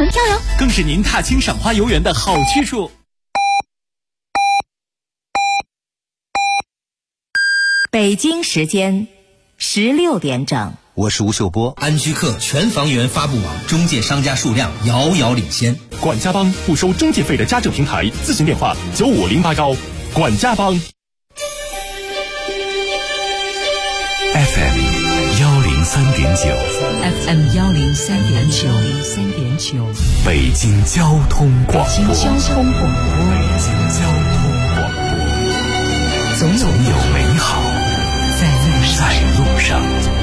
门票哟， 更是您踏青赏花游园的好去处。 北京时间16点整， 我是吴秀波。 安居客全房源发布网中介商家数量遥遥领先。 管家帮不收中介费的家政平台，咨询电话95081。管家帮。 FM 103.9， 北京交通广播，总有美好在路上。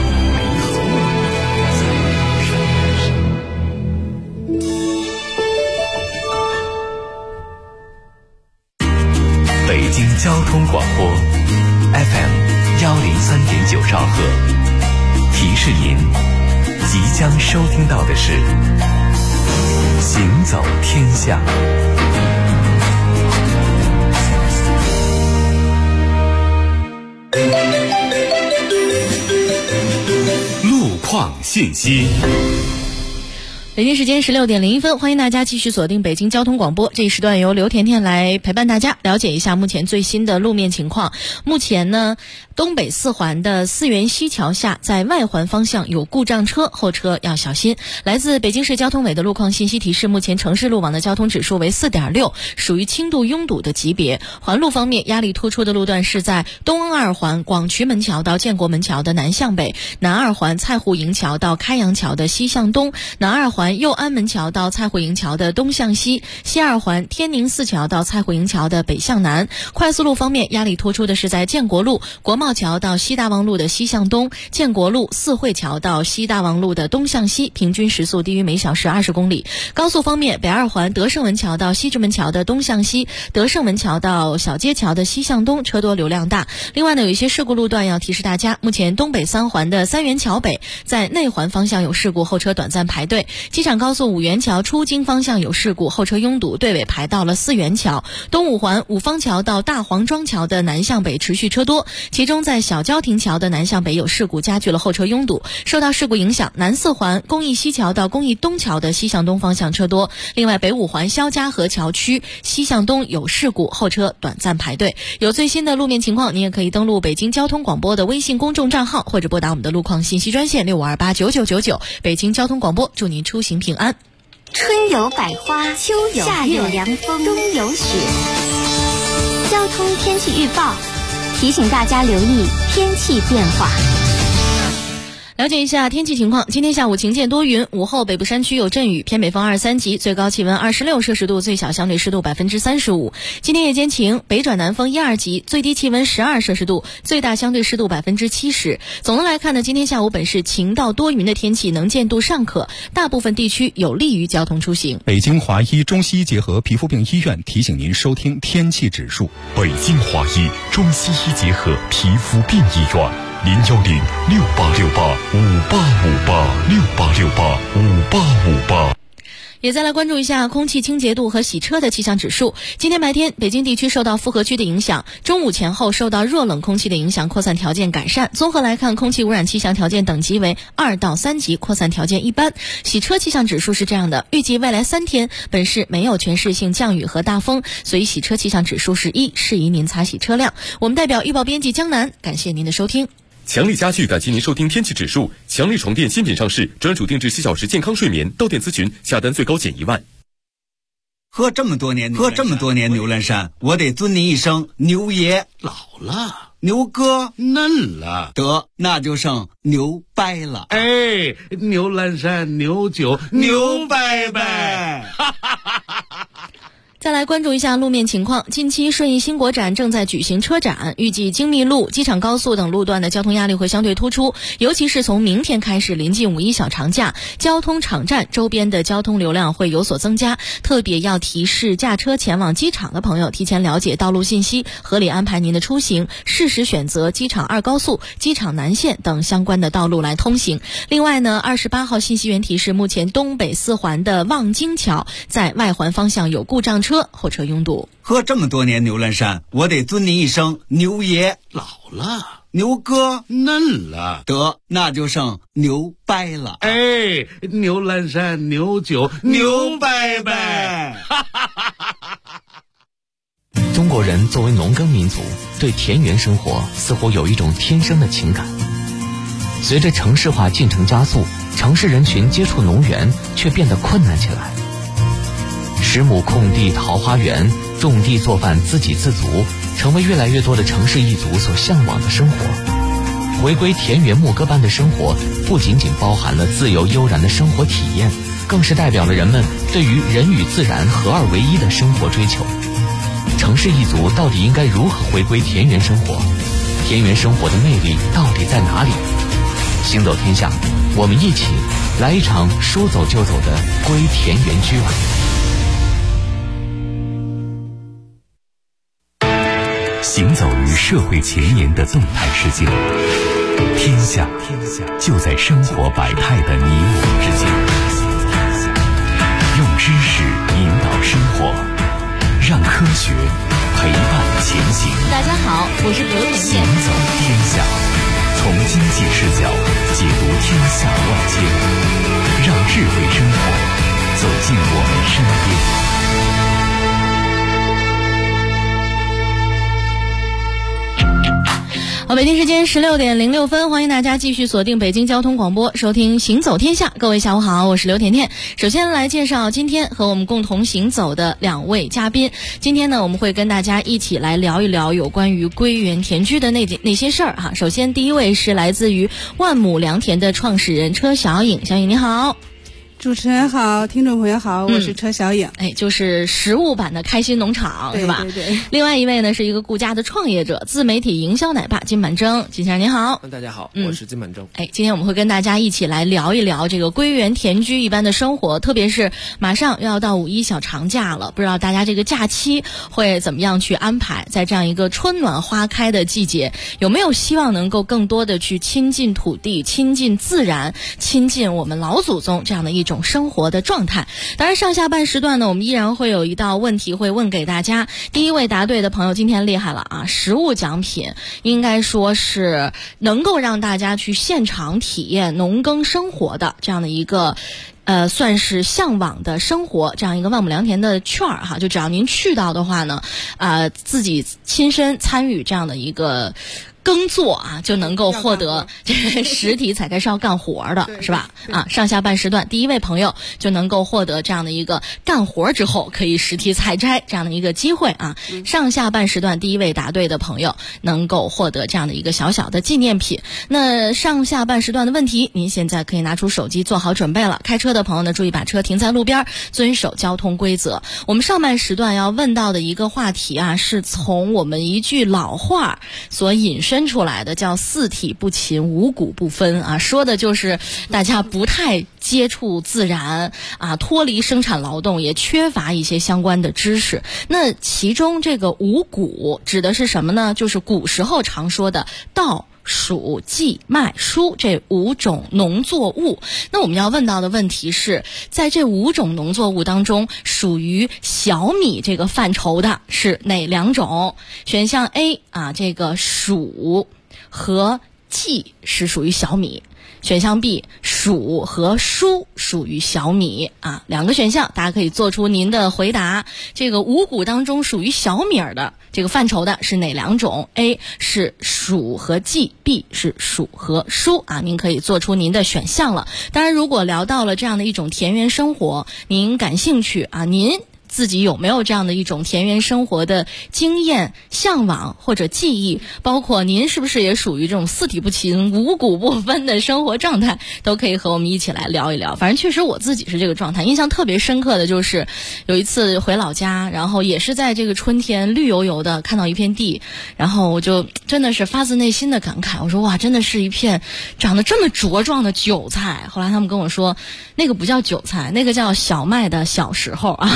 北京交通广播 FM 103.9兆赫，提示您即将收听到的是行走天下。 路况信息。 北京时间16点01分，欢迎大家继续锁定北京交通广播。这一时段由刘甜甜来陪伴大家，了解一下目前最新的路面情况。目前呢，东北四环的泗源西桥下，在外环方向有故障车，后车要小心。来自北京市交通委的路况信息提示，目前城市路网的交通指数为 4.6， 属于轻度拥堵的级别。环路方面，压力突出的路段是在东二环广渠门桥到建国门桥的南向北，南二环蔡户营桥到开阳桥的西向东，南二环右安门桥到蔡户营桥的东向西，西二环天宁寺桥到蔡户营桥的北向南。快速路方面，压力突出的是在建国路国贸桥到西大望路的西向东，建国路四惠桥到西大望路的东向西，平均时速低于每小时20公里。高速方面，北二环德胜门桥到西直门桥的东向西，德胜门桥到小街桥的西向东，车多流量大。另外呢，有一些事故路段要提示大家，目前东北三环的三元桥北在内环方向有事故，后车短暂排队。机场高速五元桥出京方向有事故，后车拥堵，队尾排到了四元桥。东五环五方桥到大黄庄桥的南向北持续车多，其中在小交亭桥的南向北有事故，加剧了后车拥堵。受到事故影响，南四环公益西桥到公益东桥的西向东方向车多。另外，北五环肖家河桥区西向东有事故，后车短暂排队。有最新的路面情况，您也可以登录北京交通广播的微信公众账号，或者拨打我们的路况信息专线65289999。北京交通广播，祝您出行平安。 春有百花，秋有夏有凉风，冬有雪。交通天气预报提醒大家留意天气变化。 了解一下天气情况，今天下午晴间多云，午后北部山区有阵雨，偏北风2、3级，最高气温26摄氏度，最小相对湿度35%。今天夜间晴，北转南风1、2级，最低气温12摄氏度，最大相对湿度70%。总的来看呢，今天下午本市晴到多云的天气，能见度尚可，大部分地区有利于交通出行。 北京华医中西医结合皮肤病医院提醒您收听天气指数。 北京华医中西医结合皮肤病医院，0106868585868685858。 也再来关注一下空气清洁度和洗车的气象指数。今天白天，北京地区受到复合区的影响，中午前后受到弱冷空气的影响，扩散条件改善。综合来看，空气污染气象条件等级为2到3级，扩散条件一般。洗车气象指数是这样的，预计未来3天本市没有全市性降雨和大风，所以洗车气象指数是1，适宜您擦洗车辆。我们代表预报编辑江南，感谢您的收听。 强力家具感谢您收听天气指数。强力床垫新品上市，专属定制7小时健康睡眠，到店咨询，下单最高减1万。 喝这么多年牛栏山，我得尊您一声牛爷。 老了， 牛哥嫩了， 得那就剩牛掰了。 哎，牛栏山牛酒牛掰掰。 再来关注一下路面情况，近期顺义新国展正在举行车展，预计京密路、机场高速等路段的交通压力会相对突出，尤其是从明天开始临近5·1小长假，交通场站周边的交通流量会有所增加，特别要提示驾车前往机场的朋友提前了解道路信息，合理安排您的出行，适时选择机场2高速、机场南线等相关的道路来通行。另外呢，28号信息源提示，目前东北4环的望京桥在外环方向有故障车，后车拥堵。 喝这么多年牛栏山，我得尊您一声牛爷。 老了， 牛哥嫩了， 得那就剩牛掰了。 哎，牛栏山，牛酒，牛掰掰。 中国人作为农耕民族，对田园生活似乎有一种天生的情感。随着城市化进程加速，城市人群接触农园却变得困难起来。10亩空地桃花源，种地做饭自给自足，成为越来越多的城市一族所向往的生活。回归田园牧歌般的生活，不仅仅包含了自由悠然的生活体验，更是代表了人们对于人与自然合二为一的生活追求。城市一族到底应该如何回归田园生活？田园生活的魅力到底在哪里？行走天下，我们一起来一场说走就走的归田园之晚。 行走于社会前沿的动态世界，天下就在生活百态的你我之间。用知识引导生活，让科学陪伴前行。 大家好，我是刘甜甜。 行走天下，从经济视角解读天下万千，让智慧生活走进我们身边。 好，北京时间16点06分，欢迎大家继续锁定北京交通广播，收听行走天下。各位下午好，我是刘甜甜。首先来介绍今天和我们共同行走的2位嘉宾。今天呢，我们会跟大家一起来聊一聊有关于归园田居的那些事儿哈。首先第一位是来自于万亩良田的创始人车小颖，小颖你好。 主持人好，听众朋友好，我是车小颖。 就是实物版的开心农场，是吧？ 对对对。 另外一位呢是一个顾家的创业者，自媒体营销奶爸金满征。金先生您好。 大家好，我是金满征。 今天我们会跟大家一起来聊一聊这个归园田居一般的生活，特别是马上又要到5一小长假了，不知道大家这个假期会怎么样去安排？在这样一个春暖花开的季节，有没有希望能够更多的去亲近土地、亲近自然、亲近我们老祖宗这样的一种生活的状态？当然上下半时段呢，我们依然会有一道问题会问给大家。第一位答对的朋友今天厉害了啊，实物奖品应该说是能够让大家去现场体验农耕生活的这样的一个算是向往的生活这样一个万亩良田的券儿哈，就只要您去到的话呢，自己亲身参与这样的一个耕作啊，就能够获得这个实体采摘是要干活的，是吧？上下半时段第一位朋友就能够获得这样的一个干活之后可以实体采摘这样的一个机会啊。上下半时段第一位答对的朋友能够获得这样的一个小小的纪念品。那上下半时段的问题，您现在可以拿出手机做好准备了。开车的朋友呢，注意把车停在路边，遵守交通规则。我们上半时段要问到的一个话题啊，是从我们一句老话所引申出来的，叫四体不勤，五谷不分啊，说的就是大家不太接触自然啊，脱离生产劳动，也缺乏一些相关的知识。那其中这个五谷指的是什么呢？就是古时候常说的稻、黍、稷、麦、菽这5种农作物。那我们要问到的问题是，在这5种农作物当中，属于小米这个范畴的是哪2种？选项 A 啊，这个黍和稷是属于小米。选项 B， 黍和菽属于小米啊，2个选项，大家可以做出您的回答。这个五谷当中属于小米的这个范畴的是哪2种 ？A 是黍和稷 ，B 是黍和菽啊，您可以做出您的选项了。当然，如果聊到了这样的一种田园生活，您感兴趣啊，您自己有没有这样的一种田园生活的经验、向往或者记忆？包括您是不是也属于这种四体不勤、五谷不分的生活状态，都可以和我们一起来聊一聊。反正确实我自己是这个状态，印象特别深刻的就是有一次回老家，然后也是在这个春天绿油油的看到一片地，然后我就真的是发自内心的感慨，我说哇，真的是一片长得这么茁壮的韭菜。后来他们跟我说，那个不叫韭菜，那个叫小麦的小时候啊。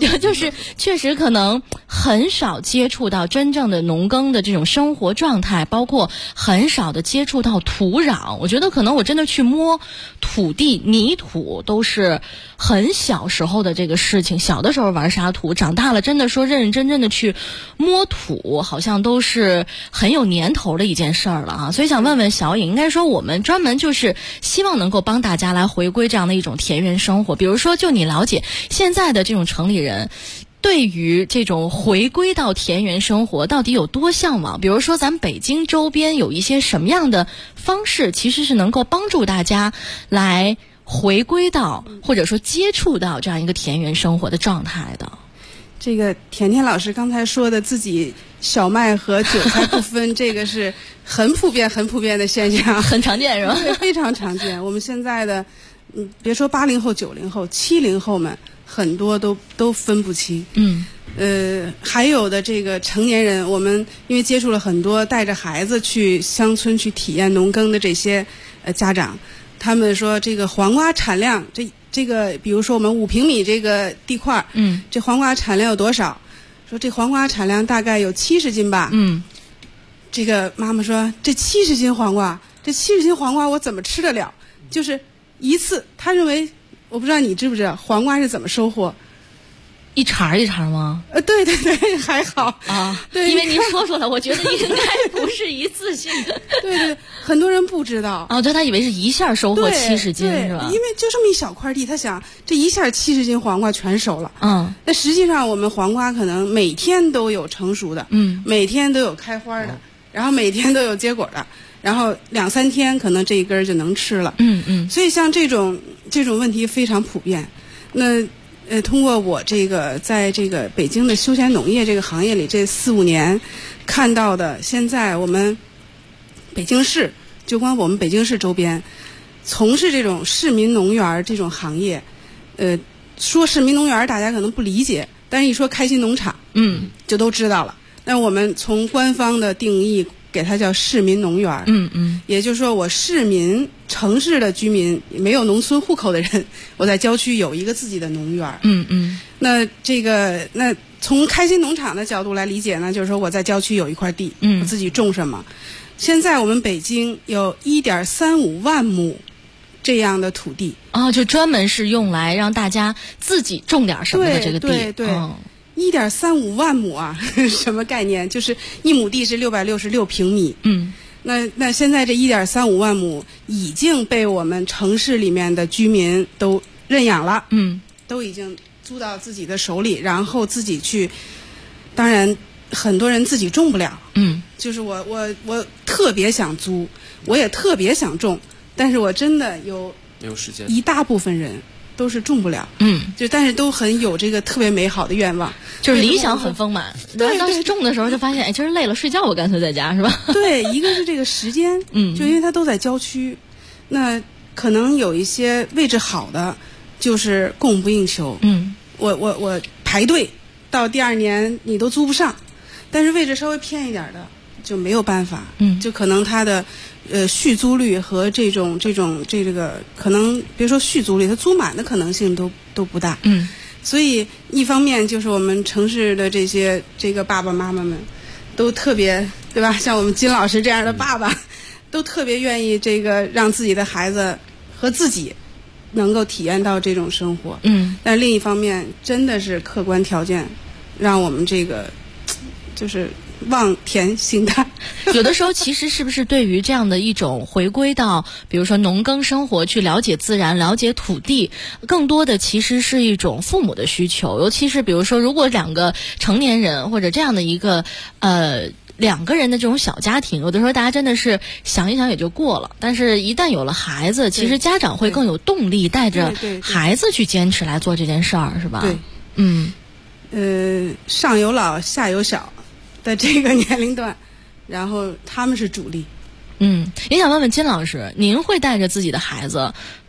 就是确实可能很少接触到真正的农耕的这种生活状态，包括很少的接触到土壤。我觉得可能我真的去摸土地泥土都是很小时候的这个事情，小的时候玩沙土，长大了真的说认认真真的去摸土，好像都是很有年头的一件事儿了啊。所以想问问小颖，应该说我们专门就是希望能够帮大家来回归这样的一种田园生活。比如说就你了解现在的这种城里人对于这种回归到田园生活到底有多向往？比如说咱北京周边有一些什么样的方式其实是能够帮助大家来回归到或者说接触到这样一个田园生活的状态的。 这个甜甜老师刚才说的自己小麦和韭菜不分，这个是很普遍的现象， 很常见是吧？ 对，非常常见。我们现在的别说80后、90后、70后们，很多都分不清。还有的这个成年人，我们因为接触了很多带着孩子去乡村去体验农耕的这些家长，他们说这个黄瓜产量，这个比如说我们5平米这个地块，这黄瓜产量有多少？说这黄瓜产量大概有70斤吧。这个妈妈说这70斤黄瓜，我怎么吃得了？就是一次，他认为，我不知道你知不知道黄瓜是怎么收获？ 一茬一茬吗？ 对，还好啊。 对， 因为您说了，我觉得应该不是一次性的。 对，很多人不知道。 对，他以为是一下收获70斤是吧？ 因为就这么一小块地，他想这一下70斤黄瓜全熟了。那实际上我们黄瓜可能每天都有成熟的，每天都有开花的，然后每天都有结果的，然后2-3天可能这一根就能吃了。所以像这种问题非常普遍。那通过我这个在这个北京的休闲农业这个行业里这4-5年看到的，现在我们北京市，就光我们北京市周边从事这种市民农园这种行业，说市民农园大家可能不理解，但是一说开心农场，就都知道了。那我们从官方的定义给它叫市民农园，也就是说我市民城市的居民没有农村户口的人，我在郊区有一个自己的农园，那从开心农场的角度来理解呢，就是说我在郊区有一块地，我自己种什么。现在我们北京有1.35万亩这样的土地就专门是用来让大家自己种点什么的这个地。 对。1.35万亩啊，什么概念？就是1亩地是666平米。那现在这1.35万亩已经被我们城市里面的居民都认养了。都已经租到自己的手里，然后自己去。当然，很多人自己种不了。就是我特别想租，我也特别想种，但是我真的没有时间。一大部分人都是种不了，但是都很有这个特别美好的愿望， 就是理想很丰满。对，当时种的时候就发现，今儿累了睡觉，我干脆在家，是吧？ 对，一个是这个时间，就因为它都在郊区，那可能有一些位置好的，就是供不应求。我排队到第2年你都租不上，但是位置稍微偏一点的就没有办法，就可能它的续租率和这个可能别说续租率，它租满的可能性都不大。所以一方面就是我们城市的这个爸爸妈妈们都特别，对吧？像我们金老师这样的爸爸，都特别愿意这个让自己的孩子和自己能够体验到这种生活。但另一方面真的是客观条件让我们这个就是望田兴叹。 有的时候其实是不是对于这样的一种回归到比如说农耕生活，去了解自然，了解土地，更多的其实是一种父母的需求。尤其是比如说如果2个成年人或者这样的一个2个人的这种小家庭，有的时候大家真的是想一想也就过了，但是一旦有了孩子，其实家长会更有动力带着孩子去坚持来做这件事儿，是吧？ 对。上有老下有小的这个年龄段，然后他们是主力。 也想问问金老师，您会带着自己的孩子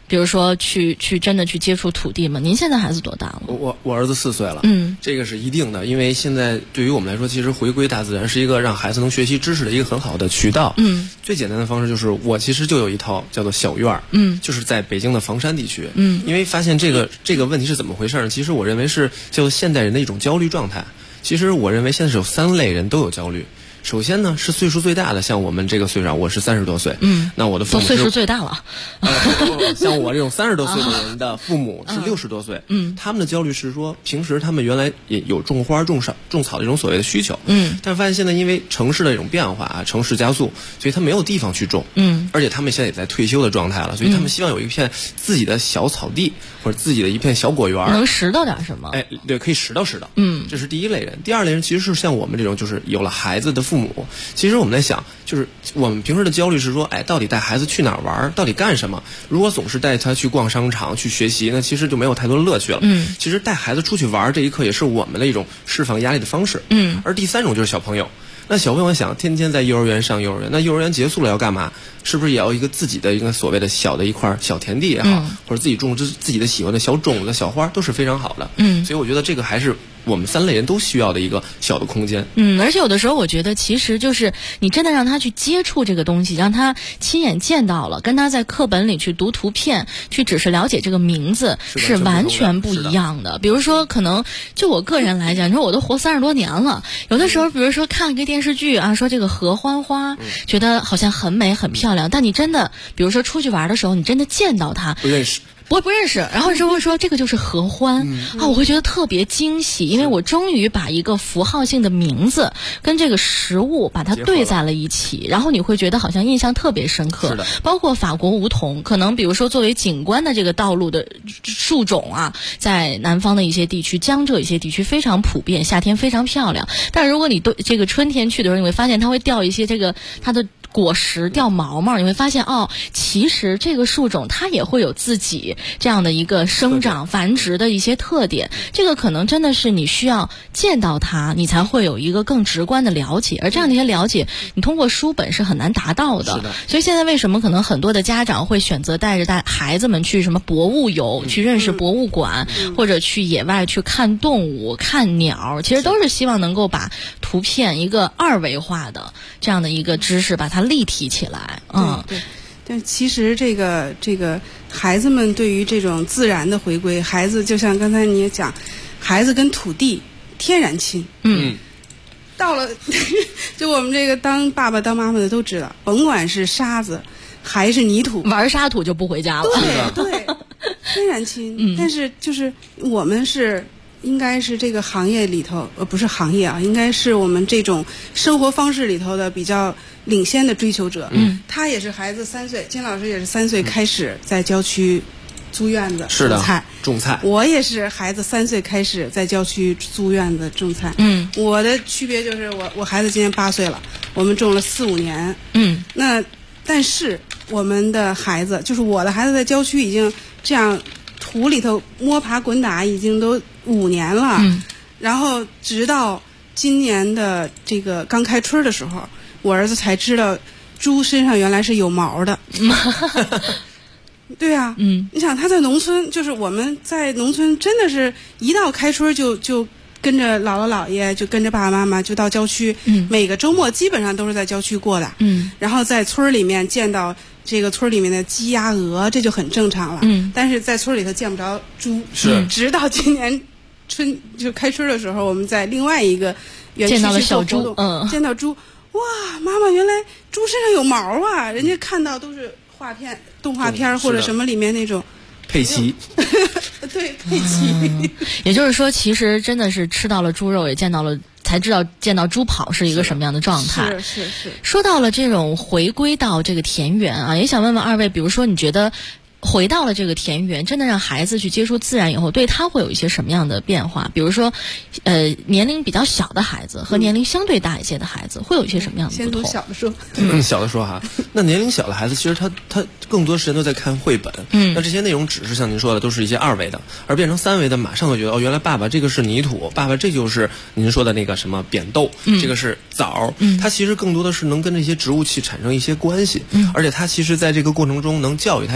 比如说去真的去接触土地吗？您现在孩子多大了？ 我儿子4岁了。这个是一定的，因为现在对于我们来说，其实回归大自然是一个让孩子能学习知识的一个很好的渠道。最简单的方式就是我其实就有一套叫做小院儿，就是在北京的房山地区。因为发现这个问题是怎么回事呢？其实我认为是叫做现代人的一种焦虑状态。其实我认为现在是有3类人都有焦虑。首先呢，是岁数最大的，像我们这个岁数，我是30多岁，那我的父母岁数最大了。 像我这种30多岁的人的父母是60多岁，他们的焦虑是说，平时他们原来也有种花、种草的这种所谓的需求，但是发现现在因为城市的这种变化啊，城市加速，所以他没有地方去种，而且他们现在也在退休的状态了，所以他们希望有一片自己的小草地或者自己的一片小果园， 能拾到点什么？ 哎，对，可以拾到。这是第一类人。第二类人其实是像我们这种，就是有了孩子的父母。其实我们在想，就是我们平时的焦虑是说，哎，到底带孩子去哪儿玩，到底干什么？如果总是带他去逛商场、去学习，那其实就没有太多的乐趣了。其实带孩子出去玩这一刻也是我们的一种释放压力的方式。而第3种就是小朋友。那小朋友想天天在幼儿园上幼儿园，那幼儿园结束了要干嘛？是不是也要一个自己的一个所谓的小的一块小田地也好，或者自己种自己的喜欢的小种子、小花，都是非常好的。所以我觉得这个还是我们3类人都需要的一个小的空间。 而且有的时候我觉得其实就是你真的让他去接触这个东西，让他亲眼见到了，跟他在课本里去读图片，去只是了解这个名字是完全不一样的。比如说可能就我个人来讲，你说我都活30多年了，有的时候比如说看一个电视剧啊，说这个合欢花，觉得好像很美很漂亮，但你真的比如说出去玩的时候，你真的见到它不认识， 不认识，然后就会说这个就是合欢啊，我会觉得特别惊喜，因为我终于把一个符号性的名字跟这个食物把它对在了一起，然后你会觉得好像印象特别深刻。包括法国梧桐，可能比如说作为景观的这个道路的树种啊，在南方的一些地区、江浙一些地区非常普遍，夏天非常漂亮。但是如果你这个春天去的时候，你会发现它会掉一些这个它的果实掉毛毛，你会发现其实这个树种它也会有自己这样的一个生长繁殖的一些特点，这个可能真的是你需要见到它，你才会有一个更直观的了解，而这样的一些了解你通过书本是很难达到的。所以现在为什么可能很多的家长会选择带孩子们去什么博物游，去认识博物馆，或者去野外去看动物、看鸟，其实都是希望能够把图片一个2维化的这样的一个知识把它立体起来。 对。但其实这个孩子们对于这种自然的回归，孩子就像刚才你也讲，孩子跟土地天然亲。到了就我们这个当爸爸当妈妈的都知道，甭管是沙子还是泥土， 玩沙土就不回家了。 对，天然亲。但是就是我们应该是这个行业里头，不是行业啊，应该是我们这种生活方式里头的比较领先的追求者。他也是孩子3岁，金老师也是3岁开始在郊区租院子种菜。我也是孩子3岁开始在郊区租院子种菜。我的区别就是我孩子今年8岁了，我们种了4、5年。那但是我们的孩子，就是我的孩子在郊区已经这样土里头摸爬滚打已经都5年了。然后直到今年的这个刚开春的时候，我儿子才知道猪身上原来是有毛的。对啊，你想他在农村，就是我们在农村真的是一到开春就跟着姥姥姥爷，就跟着爸爸妈妈就到郊区，每个周末基本上都是在郊区过的。然后在村里面见到这个村里面的鸡鸭鹅，这就很正常了。但是在村里头见不着猪，直到今年就开春的时候，我们在另外一个园区见到了小猪， 见到猪，哇，妈妈原来猪身上有毛啊！人家看到都是动画片或者什么里面那种佩奇。 对，佩奇。 也就是说，其实真的是吃到了猪肉，也才知道见到猪跑是一个什么样的状态。 是。 说到了这种回归到这个田园啊，也想问问2位，比如说你觉得回到了这个田园，真的让孩子去接触自然以后，对他会有一些什么样的变化？比如说，年龄比较小的孩子和年龄相对大一些的孩子会有一些什么样的不同？ 先读小的说。 小的说哈，那年龄小的孩子，其实他更多时间都在看绘本。那这些内容只是像您说的，都是一些2维的，而变成3维的，马上会觉得原来爸爸这个是泥土，爸爸这就是您说的那个什么扁豆，这个是枣。它其实更多的是能跟这些植物去产生一些关系，而且它其实在这个过程中能教育他一些内容。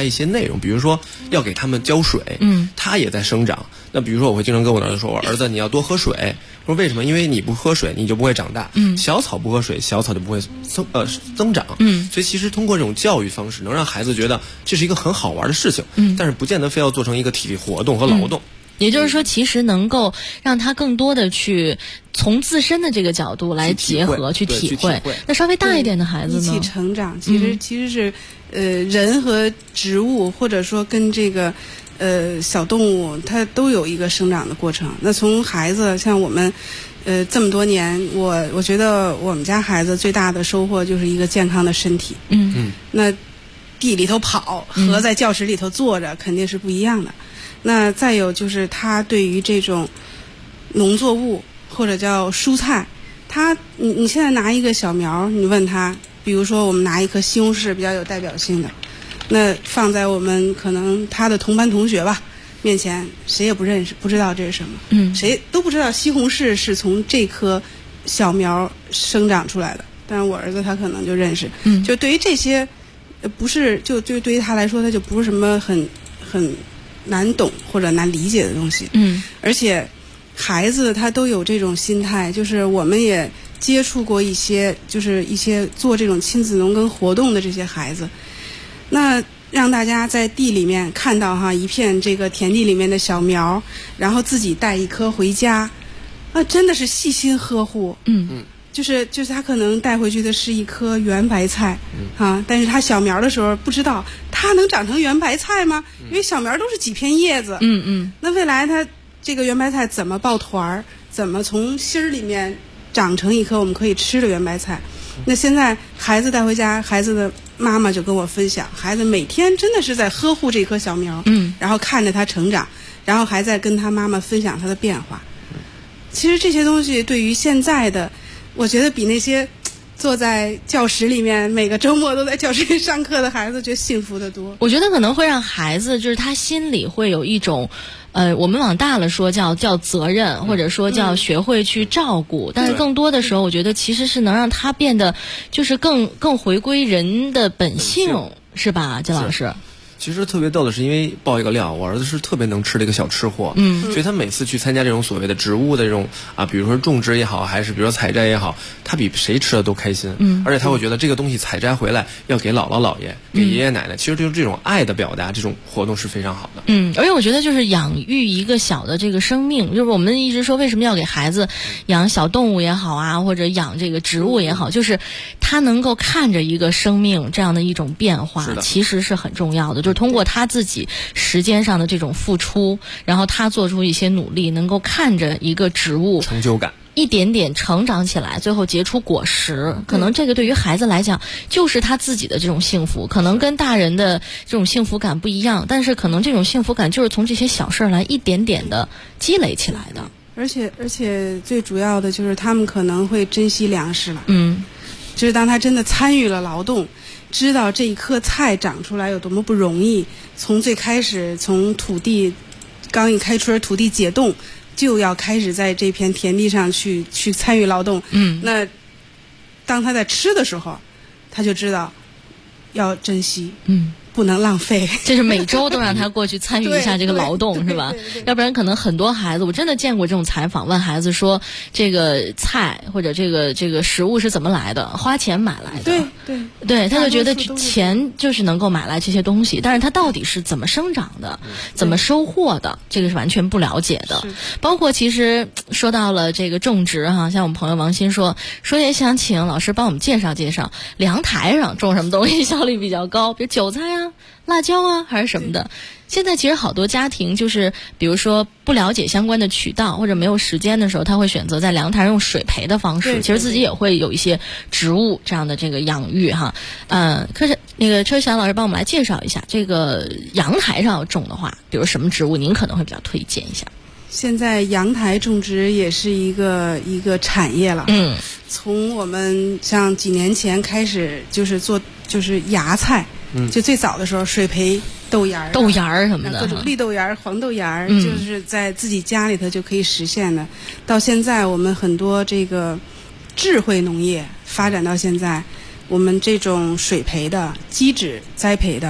容，比如说要给他们浇水，它也在生长。那比如说我会经常跟我儿子说，我儿子你要多喝水。说为什么？因为你不喝水，你就不会长大。小草不喝水，小草就不会增长。所以其实通过这种教育方式，能让孩子觉得这是一个很好玩的事情。但是不见得非要做成一个体力活动和劳动。 也就是说，其实能够让他更多的去从自身的这个角度来结合、去体会。那稍微大一点的孩子呢？ 一起成长，其实是人和植物，或者说跟这个小动物，它都有一个生长的过程。那从孩子，像我们这么多年，我觉得我们家孩子最大的收获就是一个健康的身体。那地里头跑和在教室里头坐着肯定是不一样的。那再有就是他对于这种农作物或者叫蔬菜，你现在拿一个小苗，你问他，比如说我们拿一颗西红柿比较有代表性的，那放在我们可能他的同班同学吧面前，谁也不认识，不知道这是什么，谁都不知道西红柿是从这颗小苗生长出来的。但是我儿子他可能就认识，就对于这些不是就对于他来说，他就不是什么很难懂或者难理解的东西。而且孩子他都有这种心态，就是我们也接触过一些做这种亲子农耕活动的这些孩子，那让大家在地里面看到一片这个田地里面的小苗，然后自己带一颗回家，真的是细心呵护。就是他可能带回去的是一颗圆白菜，但是他小苗的时候不知道它能长成圆白菜吗？因为小苗都是几片叶子。那未来他这个圆白菜怎么抱团儿，怎么从心儿里面长成一颗我们可以吃的圆白菜？那现在孩子带回家，孩子的妈妈就跟我分享，孩子每天真的是在呵护这棵小苗，然后看着它成长，然后还在跟他妈妈分享它的变化。其实这些东西对于现在的，我觉得比那些坐在教室里面每个周末都在教室里上课的孩子觉得幸福得多。 我觉得可能会让孩子就是他心里会有一种我们往大了说叫责任，或者说叫学会去照顾，但是更多的时候我觉得其实是能让他变得就是更回归人的本性，是吧，金老师？ 其实特别逗的是，因为爆一个料，我儿子是特别能吃的一个小吃货，所以他每次去参加这种所谓的植物的这种比如说种植也好，还是比如说采摘也好，他比谁吃的都开心，而且他会觉得这个东西采摘回来要给姥姥姥爷、给爷爷奶奶，其实就是这种爱的表达，这种活动是非常好的。 而且我觉得就是养育一个小的这个生命，就是我们一直说为什么要给孩子养小动物也好啊，或者养这个植物也好，就是他能够看着一个生命这样的一种变化，其实是很重要的。就是通过他自己时间上的这种付出，然后他做出一些努力，能够看着一个植物成就感一点点成长起来，最后结出果实，可能这个对于孩子来讲就是他自己的这种幸福，可能跟大人的这种幸福感不一样，但是可能这种幸福感就是从这些小事来一点点的积累起来的。 而且最主要的就是他们可能会珍惜粮食了。就是当他真的参与了劳动，知道这一颗菜长出来有多么不容易，从最开始从土地刚一开春，土地解冻，就要开始在这片田地上去参与劳动。那当他在吃的时候，他就知道要珍惜，不能浪费。 这是每周都让他过去参与一下这个劳动，是吧？要不然可能很多孩子，我真的见过这种采访，问孩子说这个菜或者这个食物是怎么来的，花钱买来的。对，他就觉得钱就是能够买来这些东西，但是他到底是怎么生长的，怎么收获的，这个是完全不了解的。包括其实说到了这个种植像我们朋友王鑫说也想请老师帮我们介绍介绍阳台上种什么东西效率比较高，比如韭菜啊、辣椒啊还是什么的。现在其实好多家庭就是比如说不了解相关的渠道或者没有时间的时候，他会选择在阳台上用水培的方式，其实自己也会有一些植物这样的这个养育可是那个车翔老师帮我们来介绍一下这个阳台上要种的话，比如什么植物您可能会比较推荐一下？ 现在阳台种植也是一个产业了。从我们像几年前开始就是芽菜，就最早的时候水培豆芽儿什么的，各种绿豆芽儿、黄豆芽儿，就是在自己家里头就可以实现的。到现在我们很多这个智慧农业发展到现在，我们这种水培的、基质栽培的，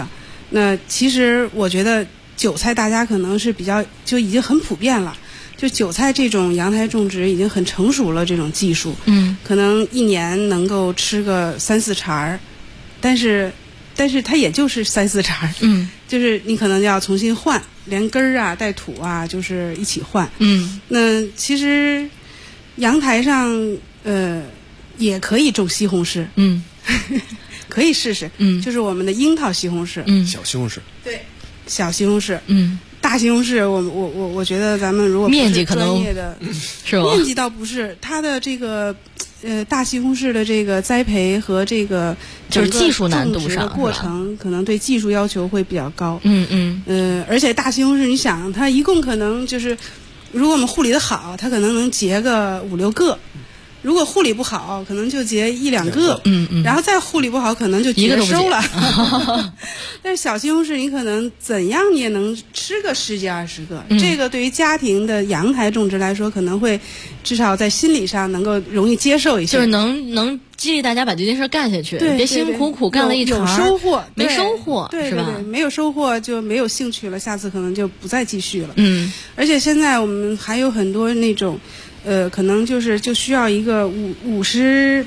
那其实我觉得韭菜大家可能是比较就已经很普遍了，就韭菜这种阳台种植已经很成熟了，这种技术，可能一年能够吃个3-4茬，但是它也就是3-4茬，就是你可能要重新换，连根儿啊带土啊就是一起换，那其实阳台上也可以种西红柿，可以试试，就是我们的樱桃西红柿， 小西红柿， 对，小西红柿，大西红柿，我觉得咱们如果面积可能专业的是吧？ 面积倒不是，它的这个大西红柿的这个栽培和这个就是技术难度上过程，可能对技术要求会比较高。而且大西红柿，你想它一共可能就是，如果我们护理的好，它可能能结个5-6个。如果护理不好，可能就结1-2个，然后再护理不好，可能就绝收了。但是小西红柿，你可能怎样你也能吃个10几20个。这个对于家庭的阳台种植来说，可能会至少在心理上能够容易接受一些， 就是能激励大家把这件事干下去，别辛辛苦苦干了一场， 有收获， 没收获， 是吧？ 对， 没有收获就没有兴趣了，下次可能就不再继续了。而且现在我们还有很多那种。可能就需要一个50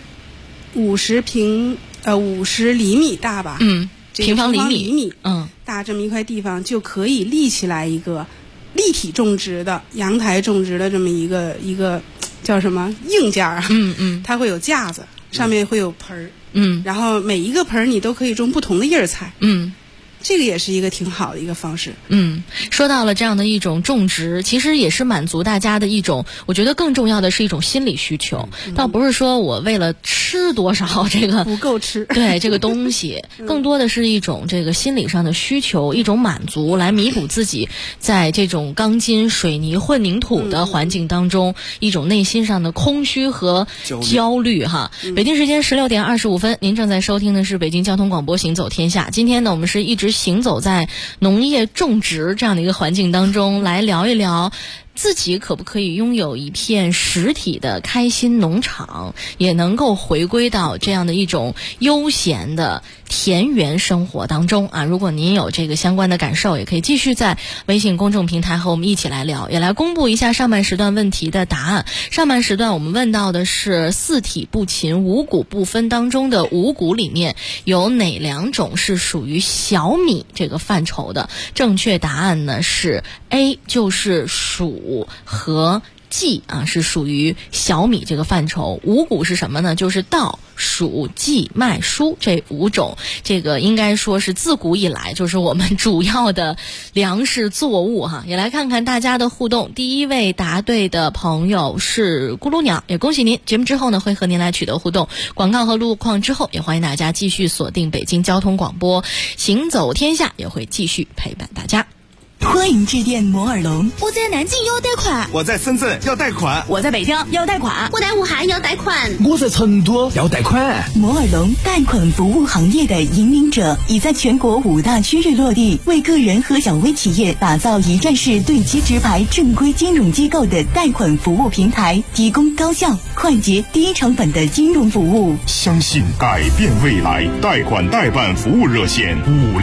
厘米大吧， 平方厘米，大这么一块地方就可以立起来一个立体种植的阳台种植的这么一个叫什么硬件啊？它会有架子，上面会有盆儿，然后每一个盆儿你都可以种不同的叶菜，这个也是一个挺好的一个方式。 说到了这样的一种种植，其实也是满足大家的一种，我觉得更重要的是一种心理需求，倒不是说我为了吃多少这个不够吃， 对这个东西，更多的是一种这个心理上的需求，一种满足，来弥补自己在这种钢筋水泥混凝土的环境当中一种内心上的空虚和焦虑哈。北京时间16点25分，您正在收听的是北京交通广播行走天下。今天呢，我们是一直行走在农业种植这样的一个环境当中，来聊一聊自己可不可以拥有一片实体的开心农场，也能够回归到这样的一种悠闲的田园生活当中啊！如果您有这个相关的感受，也可以继续在微信公众平台和我们一起来聊，也来公布一下上半时段问题的答案。上半时段我们问到的是四体不勤五谷不分当中的五谷里面有哪2种是属于小米这个范畴的？正确答案呢是 A， 就是黍和稷啊，是属于小米这个范畴。五谷是什么呢？就是稻、黍、稷、麦、菽这5种，这个应该说是自古以来就是我们主要的粮食作物哈。也来看看大家的互动。第一位答对的朋友是咕噜鸟，也恭喜您。节目之后呢，会和您来取得互动。广告和路况之后，也欢迎大家继续锁定北京交通广播，行走天下也会继续陪伴大家。 欢迎致电摩尔龙。 我在南京要贷款， 我在深圳要贷款， 我在北京要贷款， 我在武汉要贷款， 我在成都要贷款。 摩尔龙贷款服务行业的引领者，已在全国5大区域落地，为个人和小微企业打造一站式对接直排正规金融机构的贷款服务平台，提供高效、快捷、低成本的金融服务。 相信改变未来，贷款代办服务热线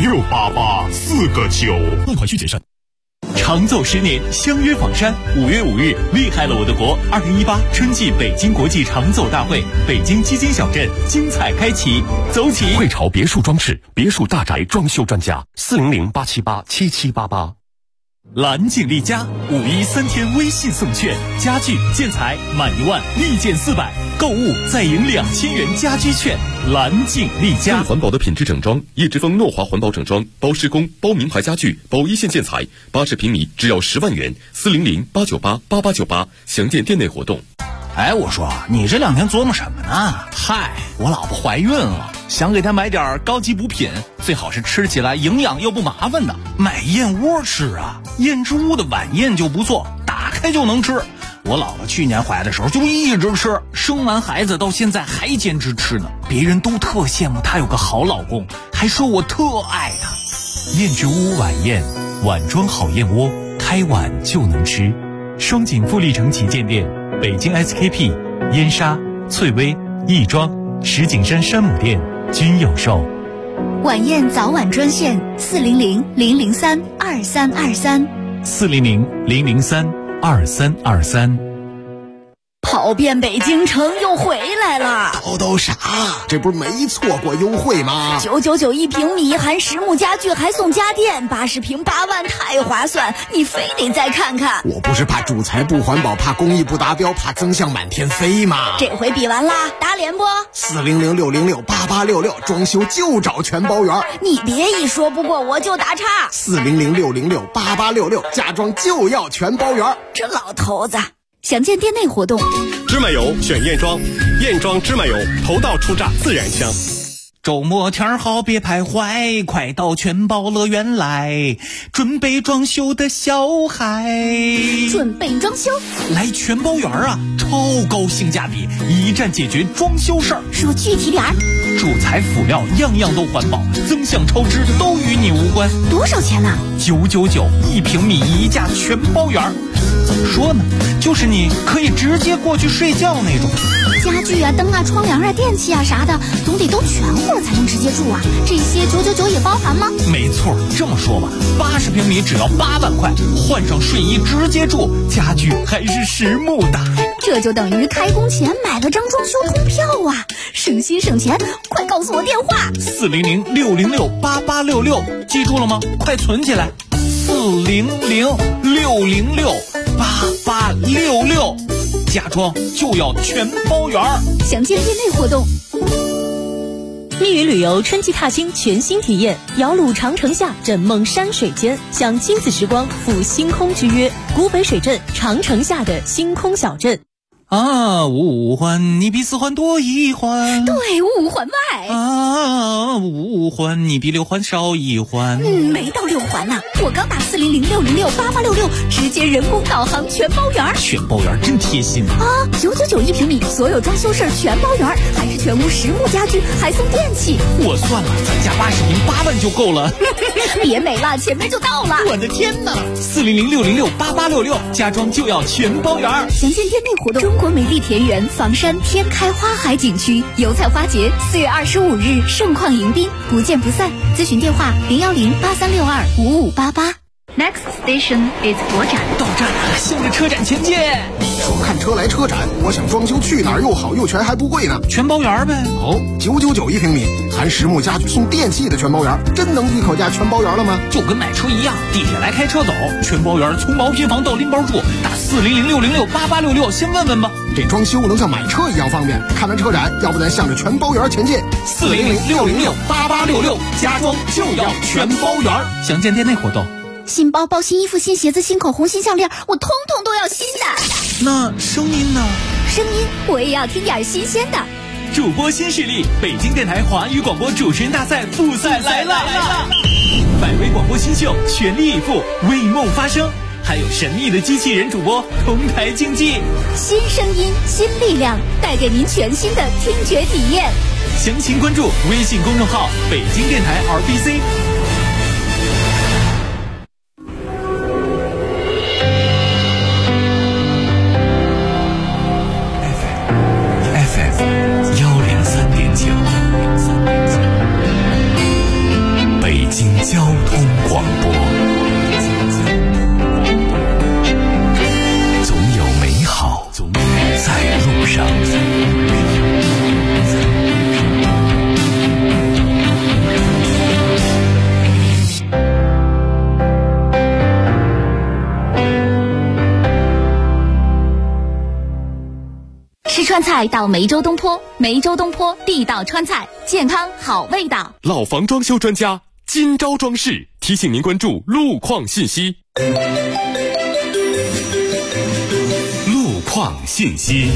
5688-4个9。 贷款需谨慎。长走10年，相约访山。5月5日，厉害了我的国！2018春季北京国际长走大会，北京基金小镇精彩开启，走起！ 汇潮别墅装饰，别墅大宅装修专家，400-878-7788。 蓝景丽家5一3天微信送券，家具建材满1万立减400，购物再赢2000元家居券。蓝景丽家最环保的品质整装，叶之峰诺华环保整装，包施工、包名牌家具、包一线建材，80平米只要10万元，400-898-8898，详见店内活动。 哎，我说你这2天琢磨什么呢？嗨，我老婆怀孕了，想给她买点高级补品，最好是吃起来营养又不麻烦的。买燕窝吃啊，燕之屋的晚宴就不错，打开就能吃。我老婆去年怀的时候就一直吃，生完孩子到现在还坚持吃呢。别人都特羡慕她有个好老公，还说我特爱她。 燕之屋晚宴，碗装好燕窝，开碗就能吃。双井富力城旗舰店，北京 SKP、燕莎、翠微、亦庄、石景山山姆店均有售。 晚宴早晚专线 400-003-2323，400-003-2323。 跑遍北京城又回来了， 都啥？这不是没错过优惠吗 ？999一平米，含实木家具还送家电，80平8万，太划算！你非得再看看。 我不是怕主材不环保，怕工艺不达标，怕增项满天飞吗？ 这回比完啦，打脸不 ？400-606-8866，装修就找全包圆。 你别一说不过我就打岔。 400-606-8866，家装就要全包圆。 这老头子。详见店内活动。 芝麻油选燕庄，燕庄芝麻油头道初榨自然香。 周末天好别徘徊，快到全包乐园来，准备装修的小孩。 准备装修？ 来全包园啊，超高性价比，一站解决装修事儿。 说具体点儿。 主材辅料样样都环保，增项超支都与你无关。 多少钱呢 ？999一平米一价全包园。怎么说呢？就是你可以直接过去睡觉那种。 家具啊、灯啊、窗帘啊、电器啊啥的，总得都全乎了才能直接住啊。这些999也包含吗？ 没错，这么说吧，80平米只要8万块，换上睡衣直接住，家具还是实木的。 这就等于开工前买了张装修通票啊，省心省钱！快告诉我电话 ：400-606-8866，记住了吗？快存起来，400-606-8866，家装就要全包圆。 详见店内活动。 密云旅游春季踏青全新体验，摇橹长城下，枕梦山水间，享亲子时光，赴星空之约。古北水镇长城下的星空小镇。 五环你比4环多1环， 对，5环外。 5环你比6环少1环。 没到6环呢，我刚打400-606-8866，直接人工导航全包圆。 全包圆真贴心啊！999一平米，所有装修事儿全包圆，还是全屋实木家具，还送电器。 我算了，咱家80平8万就够了。 别美了，前面就到了。 我的天哪！400-606-8866，家装就要全包圆。 详见店内活动。中国美丽田园房山天开花海景区油菜花节4月25日盛况迎宾，不见不散。咨询电话010-8362-5588。 Next station is 国展。 到站了，向着车展前进。 说看车来车展，我想装修去哪儿又好又全还不贵呢？ 全包圆呗。 哦，999一平米，含实木家具送电器的全包圆，真能一口价全包圆了吗？ 就跟买车一样，地铁来开车走，全包圆从毛坯房到拎包住，打400-606-8866，先问问吧。 这装修能像买车一样方便。看完车展，要不咱向着全包圆前进。 400-606-8866，家装就要全包圆。详见店内活动。 新包包、新衣服、新鞋子、新口红、新项链，我通通都要新的。 那声音呢？ 声音我也要听点新鲜的。 主播新势力，北京电台华语广播主持人大赛复赛来了！百位广播新秀全力以赴，为梦发声，还有神秘的机器人主播同台竞技。 新声音，新力量，带给您全新的听觉体验。 详情关注微信公众号“北京电台 RBC”。 北京交通广播，总有美好在路上。 吃川菜到梅州东坡，梅州东坡地道川菜，健康好味道。 老房装修专家金招装饰提醒您关注路况信息。 路况信息。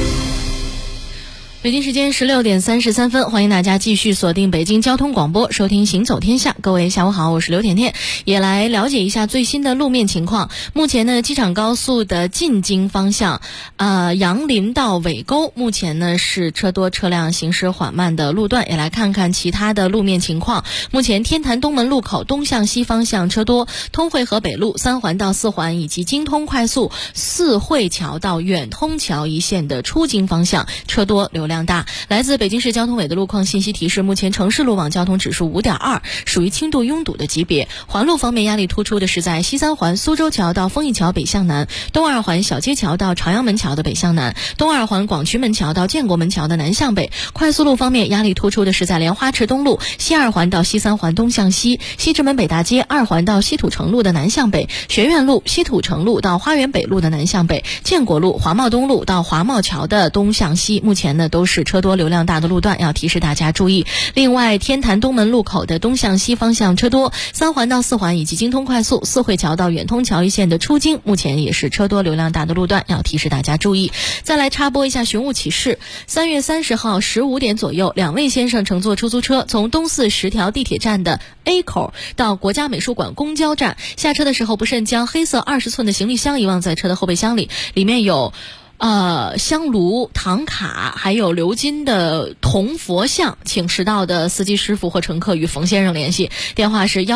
北京时间16点33分，欢迎大家继续锁定北京交通广播，收听行走天下。各位下午好，我是刘甜甜，也来了解一下最新的路面情况。目前呢，机场高速的进京方向，杨林到尾沟，目前呢是车多车辆行驶缓慢的路段。也来看看其他的路面情况。目前天坛东门路口东向西方向车多，通惠河北路3环到4环以及京通快速四惠桥到远通桥一线的出京方向车多，流量量大。来自北京市交通委的路况信息提示，目前城市路网交通指数5.2，属于轻度拥堵的级别。环路方面，压力突出的是在西三环苏州桥到丰益桥北向南，东二环小街桥到朝阳门桥的北向南，东二环广渠门桥到建国门桥的南向北。快速路方面，压力突出的是在莲花池东路西二环到西三环东向西，西直门北大街2环到西土城路的南向北，学院路西土城路到花园北路的南向北，建国路华贸东路到华贸桥的东向西，目前呢都是车多流量大的路段，要提示大家注意。另外，天坛东门路口的东向西方向车多，3环到4环以及京通快速四惠桥到远通桥一线的出京，目前也是车多流量大的路段，要提示大家注意。再来插播一下寻物启事，3月30号15点左右，2位先生乘坐出租车从东四10条地铁站的 A 口到国家美术馆公交站，下车的时候不慎将黑色20寸的行李箱遗忘在车的后备箱里，里面有香炉、唐卡，还有鎏金的铜佛像，请识到的司机师傅或乘客与冯先生联系，电话是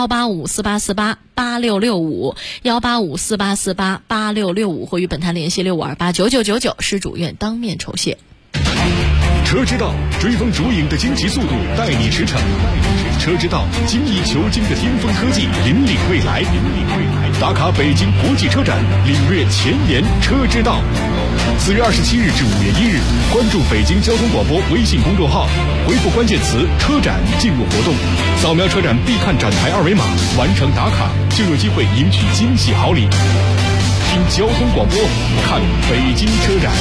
18548488665，18548488665，或与本台联系65289999，施主愿当面酬谢。 车之道，追风逐影的惊奇速度带你驰骋；车之道，精益求精的巅峰科技引领未来。打卡北京国际车展，领略前沿车之道。4月27日至5月1日，关注北京交通广播微信公众号，回复关键词“车展”进入活动，扫描车展必看展台2维码，完成打卡就有机会赢取惊喜好礼。听交通广播，看北京车展。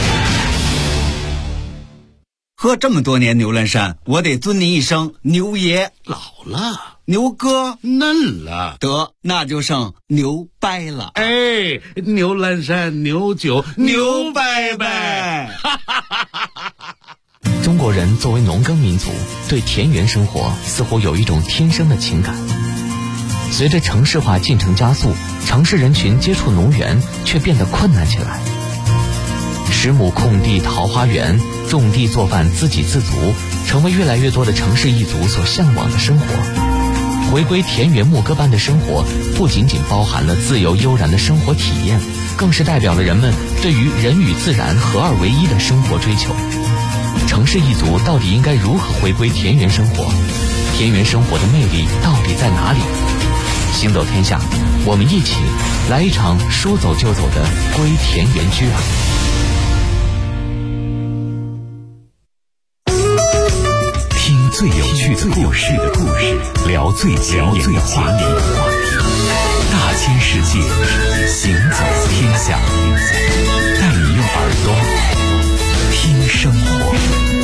喝这么多年牛栏山，我得尊您一声牛爷。 老了， 牛哥嫩了， 得那就剩牛掰了。 哎，牛栏山牛酒牛掰掰。 中国人作为农耕民族，对田园生活似乎有一种天生的情感。随着城市化进程加速，城市人群接触农园却变得困难起来。10亩空地桃花源，种地做饭自给自足，成为越来越多的城市一族所向往的生活。回归田园牧歌般的生活，不仅仅包含了自由悠然的生活体验，更是代表了人们对于人与自然合二为一的生活追求。城市一族到底应该如何回归田园生活？田园生活的魅力到底在哪里？行走天下，我们一起来一场说走就走的归田园之旅。 听最有趣的故事，聊最前沿的话题。大千世界，行走天下，带你用耳朵听生活。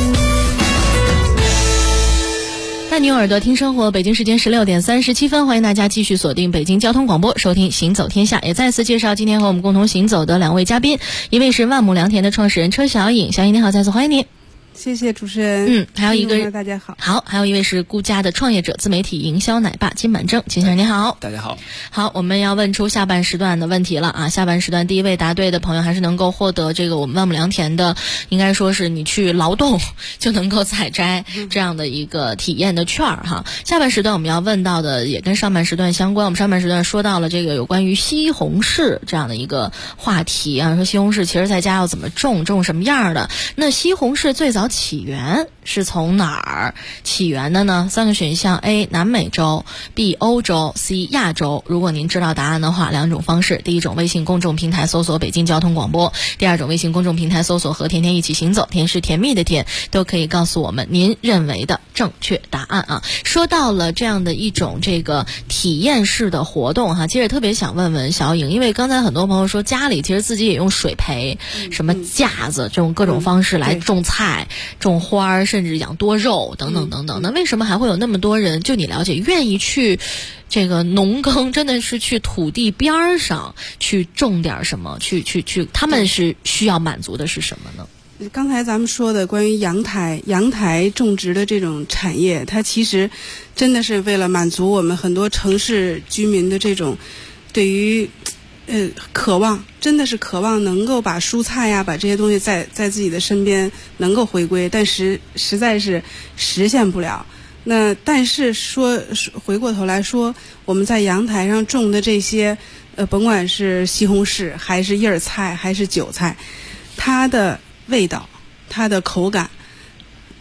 带你用耳朵听生活，北京时间16点37分，欢迎大家继续锁定北京交通广播，收听行走天下。也再次介绍今天和我们共同行走的2位嘉宾，一位是万亩良田的创始人车小颖，小颖你好，再次欢迎你。 谢谢主持人。 还有一个大家好。 好，还有一位是顾家的创业者，自媒体营销奶爸金满正，金先生你好。 大家好。 好，我们要问出下半时段的问题了啊！下半时段第一位答对的朋友，还是能够获得这个我们万亩良田的，应该说是你去劳动就能够采摘这样的一个体验的券哈。下半时段我们要问到的也跟上半时段相关，我们上半时段说到了这个有关于西红柿这样的一个话题啊，说西红柿其实在家要怎么种什么样的。那西红柿最早起源是从哪儿起源的呢？3个选项 A 南美洲， B 欧洲， C 亚洲。如果您知道答案的话，2种方式：第一种微信公众平台搜索北京交通广播，第2种微信公众平台搜索和甜甜一起行走，甜是甜蜜的甜，都可以告诉我们您认为的正确答案啊。说到了这样的一种这个体验式的活动哈，接着特别想问问小颖，因为刚才很多朋友说家里其实自己也用水培，什么架子这种各种方式来种菜、种花，甚至养多肉等等等等。那为什么还会有那么多人，就你了解，愿意去这个农耕，真的是去土地边上去种点什么，去他们是需要满足的是什么呢？ 刚才咱们说的关于阳台种植的这种产业，它其实真的是为了满足我们很多城市居民的这种对于渴望，真的是渴望能够把蔬菜呀，把这些东西在自己的身边能够回归，但实在是实现不了。那但是回过头来说，我们在阳台上种的这些甭管是西红柿还是叶儿菜还是韭菜，它的味道、它的口感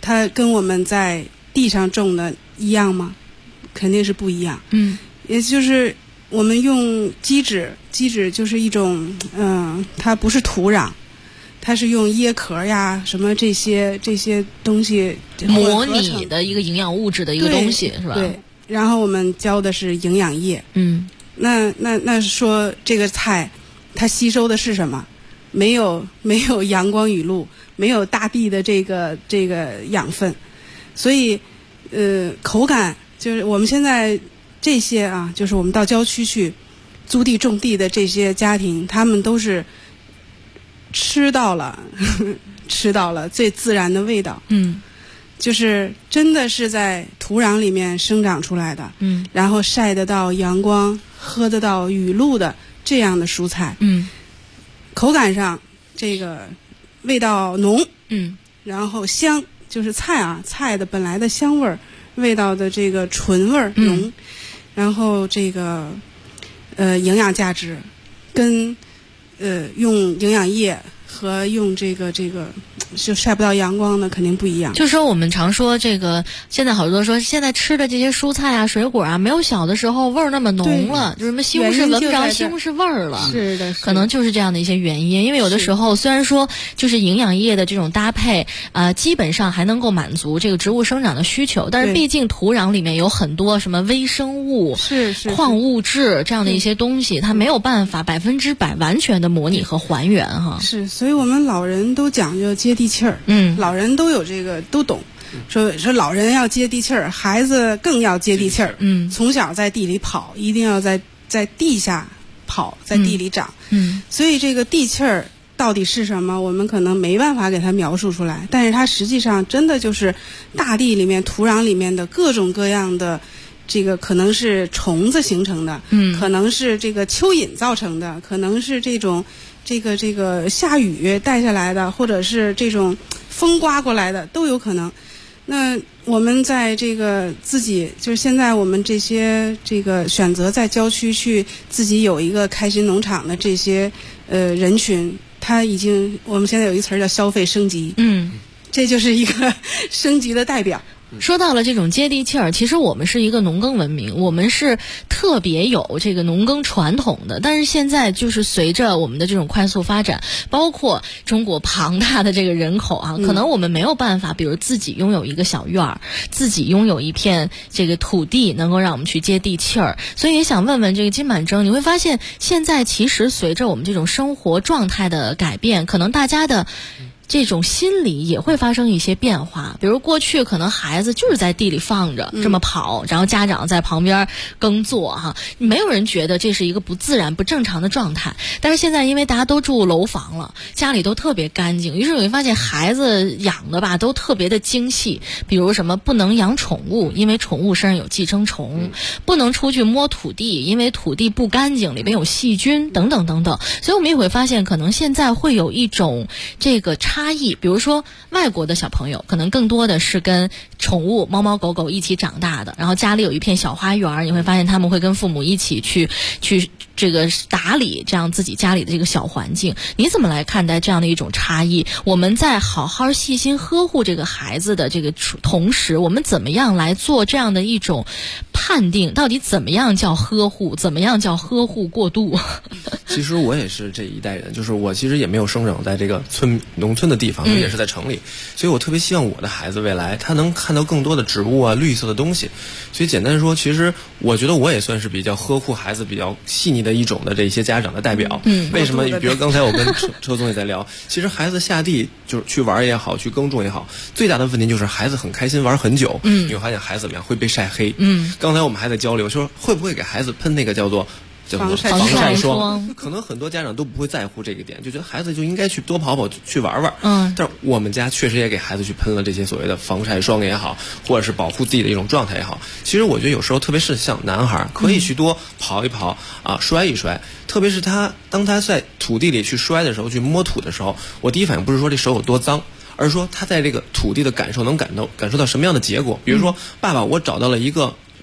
它跟我们在地上种的一样吗？肯定是不一样。也就是我们用基质就是一种它不是土壤，它是用椰壳呀什么这些东西模拟的一个营养物质的一个东西，是吧？ 对。然后我们浇的是营养液。那说这个菜它吸收的是什么？没有阳光雨露，没有大地的这个养分，所以口感就是我们现在这些啊，就是我们到郊区去租地种地的这些家庭，他们都是吃到了最自然的味道。就是真的是在土壤里面生长出来的，然后晒得到阳光，喝得到雨露的这样的蔬菜。口感上这个味道浓，然后香，就是菜的本来的香味儿，味道的这个醇味儿浓，然后这个营养价值跟用营养液和用这个就晒不到阳光的肯定不一样。 就说我们常说这个，现在好多说现在吃的这些蔬菜啊、水果啊，没有小的时候味儿那么浓了，就什么西红柿闻不着西红柿味儿了。 是的， 可能就是这样的一些原因。因为有的时候虽然说就是营养液的这种搭配，基本上还能够满足这个植物生长的需求，但是毕竟土壤里面有很多什么微生物、矿物质这样的一些东西，它没有办法100%完全的模拟和还原哈。 是，所以我们老人都讲究接地气儿。老人都有这个都懂，说老人要接地气儿，孩子更要接地气儿。从小在地里跑，一定要在地下跑，在地里长。所以这个地气儿到底是什么，我们可能没办法给它描述出来，但是它实际上真的就是大地里面、土壤里面的各种各样的。这个可能是虫子形成的，可能是这个蚯蚓造成的，可能是这种这个下雨带下来的，或者是这种风刮过来的，都有可能。那我们在这个自己就是现在我们这个选择在郊区去自己有一个开心农场的这些人群，他已经我们现在有一词叫消费升级，这就是一个升级的代表。 说到了这种接地气儿，其实我们是一个农耕文明，我们是特别有这个农耕传统的。但是现在就是随着我们的这种快速发展，包括中国庞大的这个人口啊，可能我们没有办法，比如自己拥有一个小院儿，自己拥有一片这个土地，能够让我们去接地气儿。所以也想问问这个金满征，你会发现现在其实随着我们这种生活状态的改变，可能大家的这种心理也会发生一些变化。比如过去可能孩子就是在地里放着这么跑，然后家长在旁边耕作哈，没有人觉得这是一个不自然不正常的状态。但是现在因为大家都住楼房了，家里都特别干净，于是你会发现孩子养的吧都特别的精细。比如什么不能养宠物，因为宠物身上有寄生虫，不能出去摸土地，因为土地不干净，里面有细菌等等等等。所以我们也会发现可能现在会有一种这个差异，比如说外国的小朋友可能更多的是跟宠物猫猫狗狗一起长大的，然后家里有一片小花园，你会发现他们会跟父母一起去这个打理这样自己家里的这个小环境。你怎么来看待这样的一种差异？我们在好好细心呵护这个孩子的这个同时，我们怎么样来做这样的一种判定，到底怎么样叫呵护，怎么样叫呵护过度？ 其实我也是这一代人，就是我其实也没有生长在这个农村的地方，也是在城里，所以我特别希望我的孩子未来他能看到更多的植物啊、绿色的东西。所以简单说，其实我觉得我也算是比较呵护孩子、比较细腻的一种的这些家长的代表。为什么？比如刚才我跟车总也在聊，其实孩子下地就是去玩也好，去耕种也好，最大的问题就是孩子很开心玩很久，你会发现孩子怎么样会被晒黑。刚才我们还在交流，说会不会给孩子喷那个叫做防晒霜，可能很多家长都不会在乎这个点，就觉得孩子就应该去多跑跑去玩玩。但是我们家确实也给孩子去喷了这些所谓的防晒霜也好，或者是保护自己的一种状态也好。其实我觉得有时候特别是像男孩可以去多跑一跑啊，摔一摔。特别是当他在土地里去摔的时候，去摸土的时候，我第一反应不是说这手有多脏，而是说他在这个土地的感受能感受到什么样的结果。比如说爸爸，我找到了一个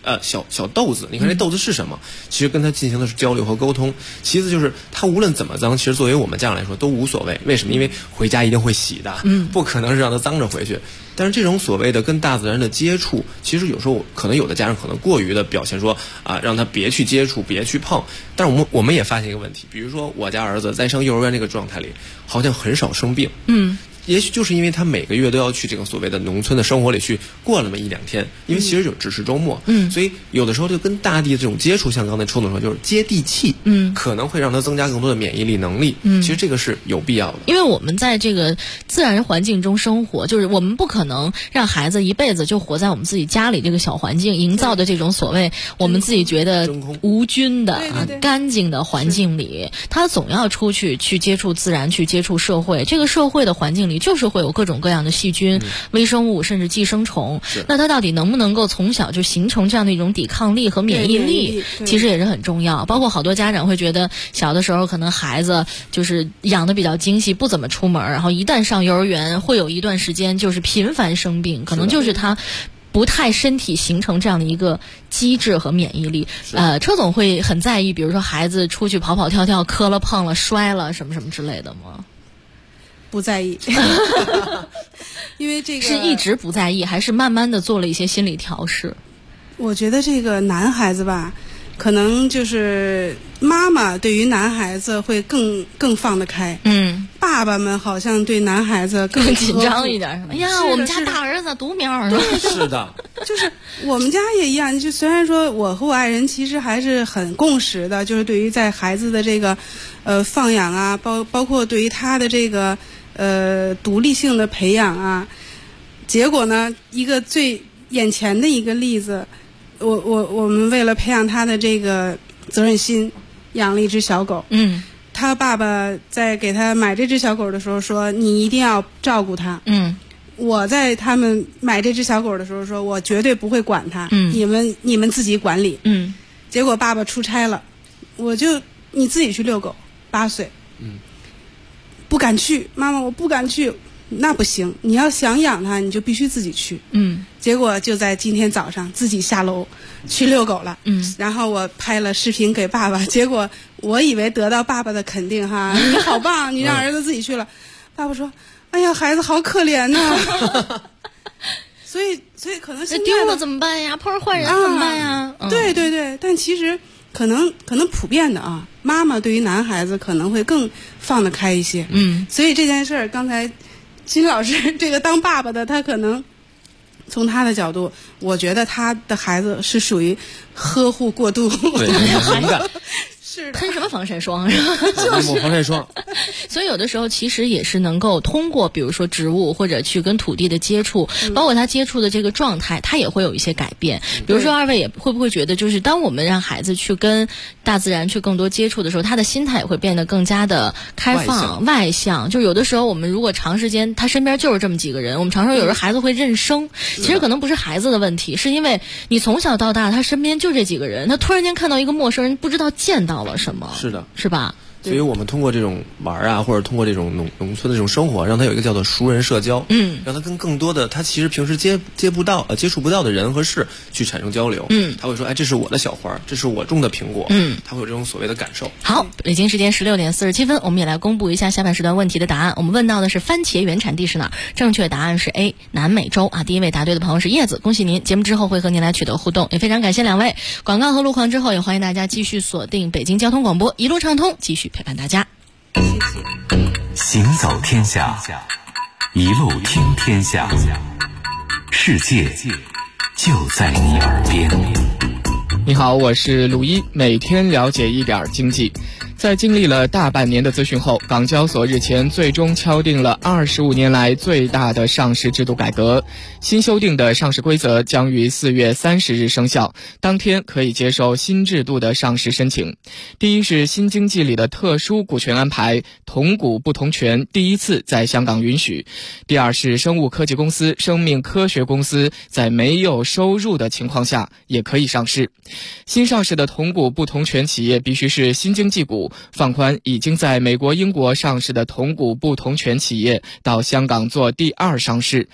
小豆子，你看这豆子是什么？其实跟他进行的是交流和沟通。其次就是他无论怎么脏，其实作为我们家长来说都无所谓。为什么？因为回家一定会洗的，不可能是让他脏着回去。但是这种所谓的跟大自然的接触，其实有时候可能有的家长可能过于的表现说让他别去接触，别去碰。但是我们也发现一个问题，比如说我家儿子在上幼儿园这个状态里，好像很少生病。也许就是因为他每个月都要去这个所谓的农村的生活里去过那么1-2天，因为其实就只是周末，所以有的时候就跟大地的这种接触，像刚才周总说，就是接地气，可能会让他增加更多的免疫力能力，其实这个是有必要的。 因为我们在这个自然环境中生活，就是我们不可能让孩子一辈子就活在我们自己家里这个小环境营造的这种所谓我们自己觉得无菌的干净的环境里，他总要出去接触自然，去接触社会，这个社会的环境里就是会有各种各样的细菌、微生物甚至寄生虫，那他到底能不能够从小就形成这样的一种抵抗力和免疫力，其实也是很重要。包括好多家长会觉得小的时候可能孩子就是养得比较精细，不怎么出门，然后一旦上幼儿园会有一段时间就是频繁生病，可能就是他不太身体形成这样的一个机制和免疫力。车总会很在意比如说孩子出去跑跑跳跳磕了碰了摔了什么什么之类的吗？ 不在意因为这个是一直不在意，还是慢慢的做了一些心理调试？ 我觉得这个男孩子吧，可能就是妈妈对于男孩子会更放得开，爸爸们好像对男孩子更紧张一点。哎呀，我们家大儿子独苗是的， 就是我们家也一样。就虽然说我和我爱人其实还是很共识的，就是对于在孩子的这个放养啊，包括对于他的这个独立性的培养啊，结果呢，一个最眼前的一个例子，我们为了培养他的这个责任心，养了一只小狗。他爸爸在给他买这只小狗的时候说，你一定要照顾它。我在他们买这只小狗的时候说，我绝对不会管它，你们自己管理。结果爸爸出差了，你自己去遛狗，8岁。不敢去，妈妈我不敢去。那不行，你要想养它，你就必须自己去。结果就在今天早上自己下楼去遛狗了。然后我拍了视频给爸爸，结果我以为得到爸爸的肯定哈，你好棒，你让儿子自己去了。爸爸说，哎呀，孩子好可怜呐。所以可能现在丢了怎么办呀？碰上坏人怎么办呀？ 对对对，但其实可能普遍的啊，妈妈对于男孩子可能会更放得开一些。所以这件事儿，刚才金老师这个当爸爸的，他可能从他的角度，我觉得他的孩子是属于呵护过度。 对，敏感。 喷什么防晒霜是吧？ 抹防晒霜。 所以有的时候其实也是能够通过比如说植物或者去跟土地的接触，包括他接触的这个状态，他也会有一些改变。比如说二位也会不会觉得，就是当我们让孩子去跟大自然去更多接触的时候，他的心态也会变得更加的开放外向。就有的时候我们如果长时间他身边就是这么几个人，我们常说有时候孩子会认生，其实可能不是孩子的问题，是因为你从小到大他身边就这几个人，他突然间看到一个陌生人，不知道见到了什么。 是的， 是吧？ 所以我们通过这种玩啊，或者通过这种农村的这种生活，让他有一个叫做熟人社交，让他跟更多的他其实平时接触不到的人和事去产生交流，他会说，哎，这是我的小花，这是我种的苹果，他会有这种所谓的感受。 好，北京时间16点47分，我们也来公布一下下半时段问题的答案。我们问到的是番茄原产地是哪儿？正确答案是 A 南美洲啊。第一位答对的朋友是叶子，恭喜您！节目之后会和您来取得互动，也非常感谢两位。广告和路况之后，也欢迎大家继续锁定北京交通广播，一路畅通，继续陪伴大家。 谢谢。 行走天下，一路听天下，世界就在你耳边。 你好，我是鲁一，每天了解一点经济。在经历了大半年的咨询后，港交所日前最终敲定了25年来最大的上市制度改革。新修订的上市规则将于4月30日生效，当天可以接受新制度的上市申请。第一是新经济里的特殊股权安排，同股不同权第一次在香港允许。第二是生物科技公司、生命科学公司在没有收入的情况下也可以上市。新上市的同股不同权企业必须是新经济股，放宽已经在美国、英国上市的同股不同权企业到香港做第二上市。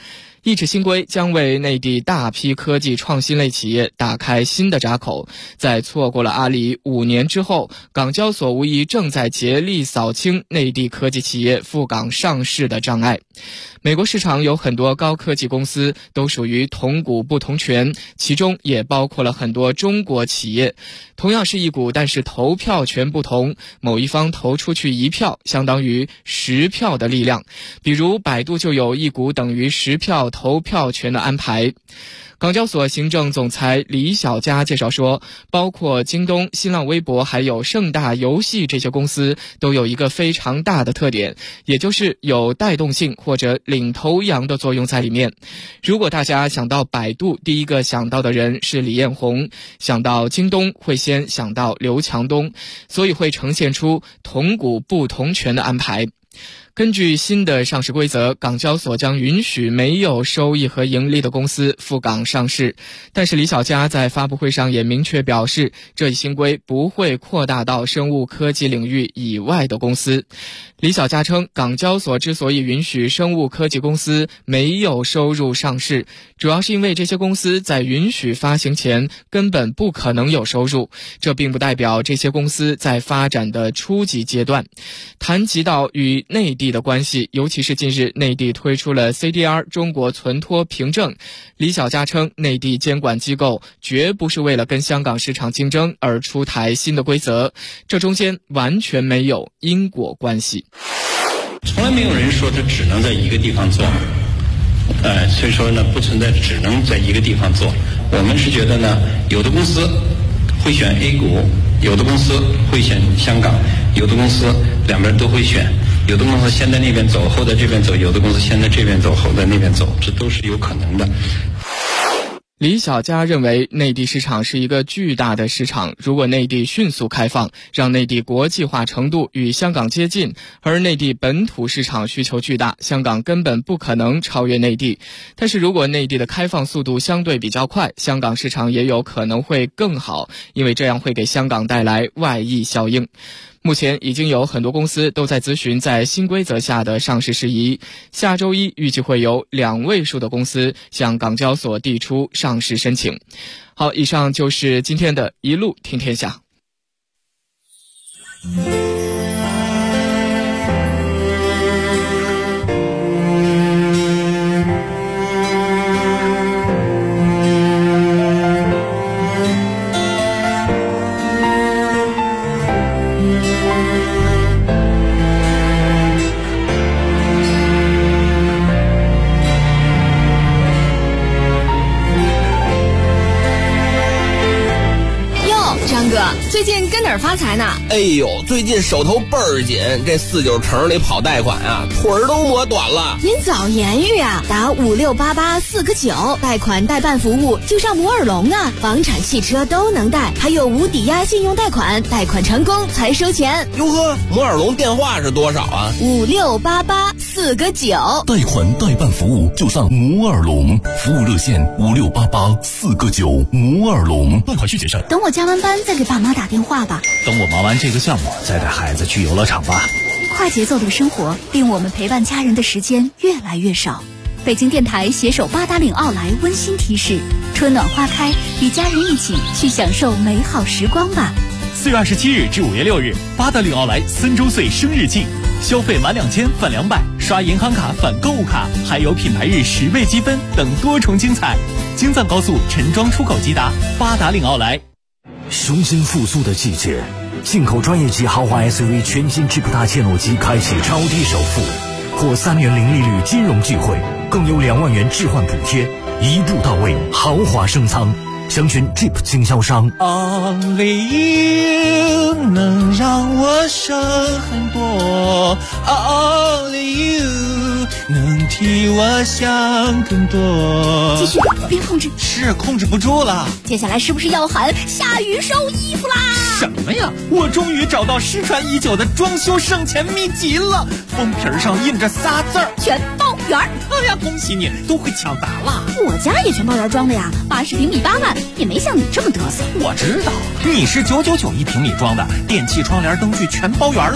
一纸新规将为内地大批科技创新类企业打开新的闸口，在错过了阿里5年之后，港交所无疑正在竭力扫清内地科技企业赴港上市的障碍。美国市场有很多高科技公司都属于同股不同权，其中也包括了很多中国企业。同样是一股，但是投票权不同，某一方投出去1票相当于10票的力量。比如百度就有1股等于10票投票权的安排。港交所行政总裁李小加介绍说，包括京东、新浪微博还有盛大游戏这些公司都有一个非常大的特点，也就是有带动性或者领头羊的作用在里面。如果大家想到百度，第一个想到的人是李彦宏，想到京东会先想到刘强东，所以会呈现出同股不同权的安排。根据新的上市规则，港交所将允许没有收益和盈利的公司赴港上市。但是李小加在发布会上也明确表示，这一新规不会扩大到生物科技领域以外的公司。李小加称，港交所之所以允许生物科技公司没有收入上市，主要是因为这些公司在允许发行前根本不可能有收入，这并不代表这些公司在发展的初级阶段。谈及到与内地的关系，尤其是近日内地推出了 CDR 中国存托凭证，李小加称，内地监管机构绝不是为了跟香港市场竞争而出台新的规则，这中间完全没有因果关系。 从来没有人说它只能在一个地方做，所以说呢，不存在只能在一个地方做。我们是觉得呢，有的公司会选 A 股，有的公司会选香港，有的公司两边都会选，有的公司先在那边走，后在这边走，有的公司先在这边走，后在那边走，这都是有可能的。 李小加认为，内地市场是一个巨大的市场，如果内地迅速开放，让内地国际化程度与香港接近，而内地本土市场需求巨大，香港根本不可能超越内地。但是如果内地的开放速度相对比较快，香港市场也有可能会更好，因为这样会给香港带来外溢效应。目前已经有很多公司都在咨询在新规则下的上市事宜，下周一预计会有2位数的公司向港交所递出上市申请。好，以上就是今天的一路听天下。 最近跟哪儿发财呢？ 哎呦，最近手头倍儿紧，这49城里跑贷款啊，腿儿都磨短了。 您早言语啊，打5688-4个9，贷款代办服务就上摩尔龙啊，房产、汽车都能贷，还有无抵押信用贷款，贷款成功才收钱。 哟呵，摩尔龙电话是多少啊 ？5688-4个9， 贷款代办服务就上摩尔龙，服务热线5688-4个9，摩尔龙。贷款需谨慎。 等我加完班再给爸妈打电话吧。 等我忙完这个项目，再带孩子去游乐场吧。 快节奏的生活令我们陪伴家人的时间越来越少。北京电台携手八达岭奥莱温馨提示：春暖花开，与家人一起去享受美好时光吧。 4月27日至5月6日，八达岭奥莱3周岁生日季，消费满2000返200，刷银行卡返购物卡，还有品牌日10倍积分等多重精彩。京藏高速陈庄出口吉达，八达岭奥莱。 雄心复苏的季节，进口专业级豪华 SUV 全新 Jeep 大切诺基开启超低首付，或3年零利率金融聚会，更有2万元置换补贴，一步到位，豪华升舱。详询 Jeep 经销商。 Only you 能让我省很多 ，Only you 能替我想更多。 继续，别控制。 是控制不住了。 接下来是不是要喊下雨收衣服啦？ 什么呀？我终于找到失传已久的装修省钱秘籍了，封皮上印着仨字儿： 全包圆。 哎呀，恭喜你，都会抢答了。 我家也全包圆装的呀，80平米8万，也没像你这么嘚瑟。 我知道，你是999一平米装的，电器、窗帘、灯具全包圆了，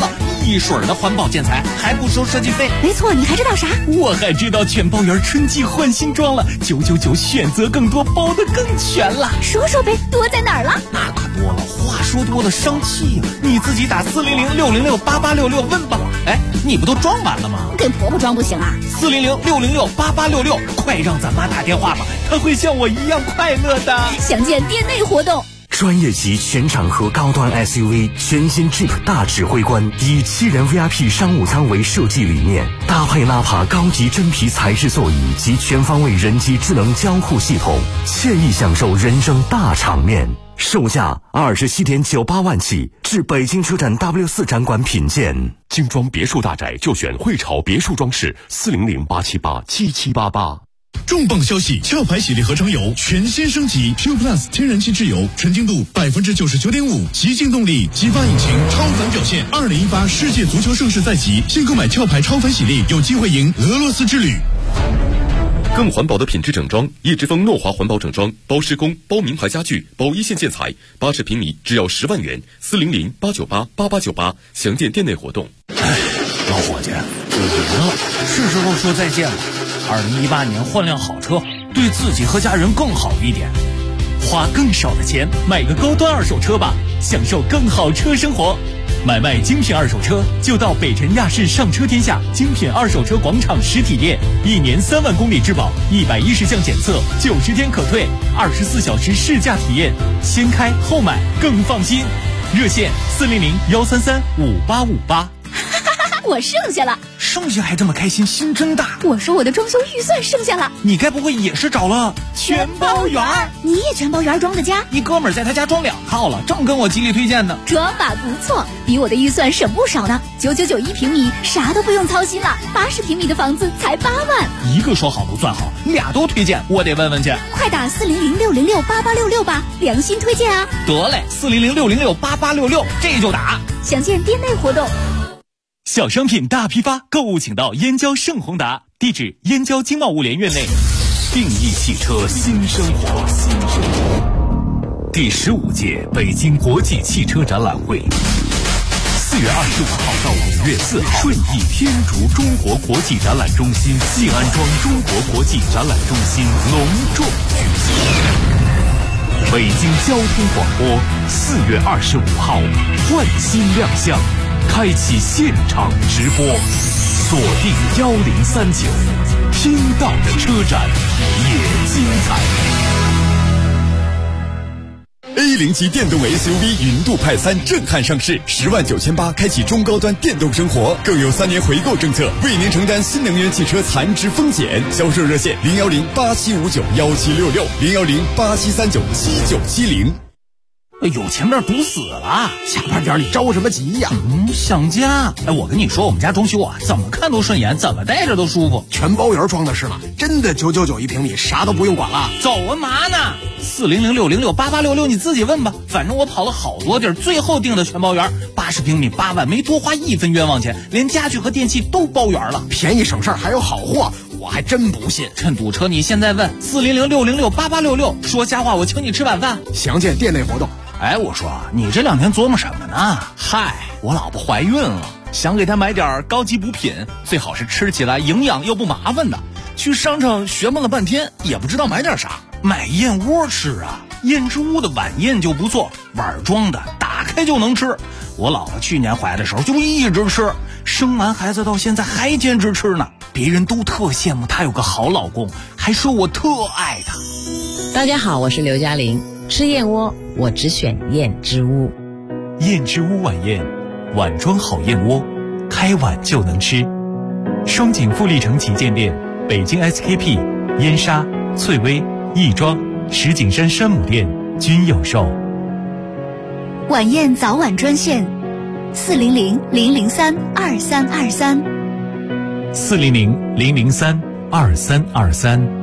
一水的环保建材，还不收设计费。 没错，你还知道啥？ 我还知道全包园春季换新装了，999选择更多，包得更全了。 说说呗，多在哪儿了？ 那可多了，话说多了伤气呀。你自己打400-606-8866问吧。哎，你不都装完了吗？ 给婆婆装不行啊 ？400-606-8866，快让咱妈打电话吧，她会像我一样快乐的。 详见店内活动。 专业级全场合高端 SUV 全新 Jeep 大指挥官，以7人 VIP 商务舱为设计理念，搭配纳帕高级真皮材质座椅及全方位人机智能交互系统，惬意享受人生大场面。售价27.98万起，至北京车展 W4 展馆品鉴。 精装别墅大宅就选汇潮别墅装饰，400-878-7788。 重磅消息！壳牌洗涤合成油全新升级 ，Pure Plus 天然气质油，纯净度99.5%，极净动力，激发引擎，超凡表现。2018世界足球盛世在即，现购买壳牌超凡洗涤，有机会赢俄罗斯之旅。 更环保的品质整装，叶之峰诺华环保整装，包施工、包名牌家具、包一线建材，80平米只要10万元，400-898-8898，详见店内活动。 老伙计，我赢了，是时候说再见了。2018年换辆好车，对自己和家人更好一点。 花更少的钱买个高端二手车吧，享受更好车生活。买卖精品二手车就到北辰亚市上车天下精品二手车广场实体店，1年3万公里质保，110项检测，90天可退，24小时试驾体验，先开后买更放心。热线400-133-5858。 我剩下了， 剩下还这么开心，心真大。 我说我的装修预算剩下了， 你该不会也是找了全包园？ 你也全包园装的家？ 一哥们儿在他家装2套了，正跟我极力推荐呢。 装法不错，比我的预算省不少呢。999平米，啥都不用操心了。80平米的房子才8万。 一个说好不算好，俩都推荐，我得问问去。 快打400-606-8866吧，良心推荐啊！ 得嘞，400-606-8866，这就打。 详见店内活动。 小商品大批发，购物请到燕郊盛宏达，地址燕郊经贸物联院内。 定义汽车新生活，第15届北京国际汽车展览会，4月25号到5月4号，顺义天竺中国国际展览中心西安庄中国国际展览中心隆重举行。北京交通广播4月25号焕新亮相，开启现场直播，锁定1039，听到的车展也精彩。 A0级电动 SUV 云度派3震撼上市，10.98万开启中高端电动生活，更有3年回购政策，为您承担新能源汽车残值风险。销售热线010-8759-1766，010-8739-7970。 有前面堵死了，下班点里着什么急呀？想家。我跟你说，我们家装修啊，怎么看都顺眼，怎么待着都舒服。 全包园装的是吗？真的999一平米，啥都不用管了。 走啊嘛呢？400-606-8866，你自己问吧。反正我跑了好多地儿，最后定的全包园，80平米8万，没多花1分冤枉钱，连家具和电器都包圆了， 便宜省事儿还有好货，我还真不信。 趁堵车，你现在问400-606-8866，说瞎话我请你吃晚饭。 详见店内活动。 我说你这2天琢磨什么呢？ 嗨， 我老婆怀孕了，想给她买点高级补品，最好是吃起来营养又不麻烦的。去商场学问了半天，也不知道买点啥。买燕窝吃啊，燕之屋的晚宴就不错，碗装的，打开就能吃。我老婆去年怀的时候就一直吃，生完孩子到现在还坚持吃呢。别人都特羡慕她有个好老公，还说我特爱她。 大家好，我是刘嘉玲。吃燕窝，我只选燕之屋。 燕之屋晚宴，碗装好燕窝，开碗就能吃。双井富力城旗舰店、北京 SKP、燕莎、翠微、亦庄、石景山山姆店均有售。 晚宴早晚专线400-003-2323 400-003-2323。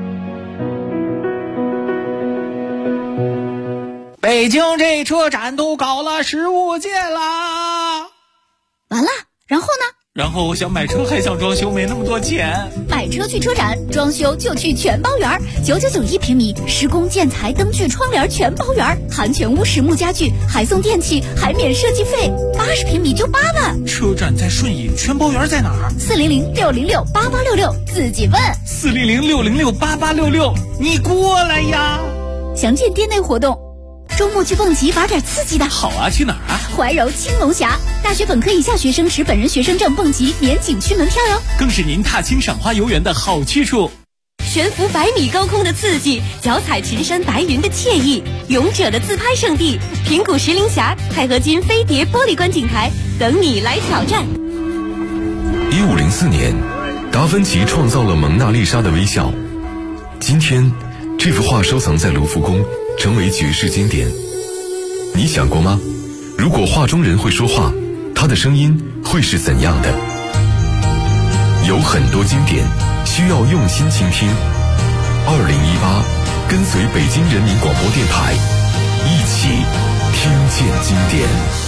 北京这车展都搞了15届啦！ 完了，然后呢？ 然后我想买车还想装修，没那么多钱。 买车去车展，装修就去全包园，991平米，施工建材灯具窗帘全包园，含全屋实木家具，还送电器，还免设计费，80平米就8万。 车展在顺义，全包园在哪儿 ？400-606-8866，自己问。 400-606-8866，你过来呀！ 详见店内活动。周末去蹦极玩点刺激的。 好啊，去哪儿啊？ 怀柔青龙峡，大学本科以下学生持本人学生证蹦极免景区门票哟， 更是您踏青赏花游园的好去处。 悬浮100米高空的刺激，脚踩群山白云的惬意，勇者的自拍圣地平谷石林峡钛合金飞碟玻璃观景台等你来挑战。 1504年，达芬奇创造了蒙娜丽莎的微笑。今天，这幅画收藏在卢浮宫，成为绝世经典。你想过吗？如果画中人会说话，他的声音会是怎样的？有很多经典需要用心倾听。2018，跟随北京人民广播电台，一起听见经典。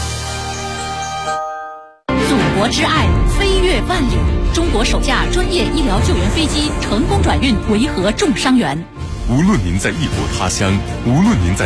祖国之爱飞越万里，中国首架专业医疗救援飞机成功转运维和重伤员。 无论您在异国他乡，无论您在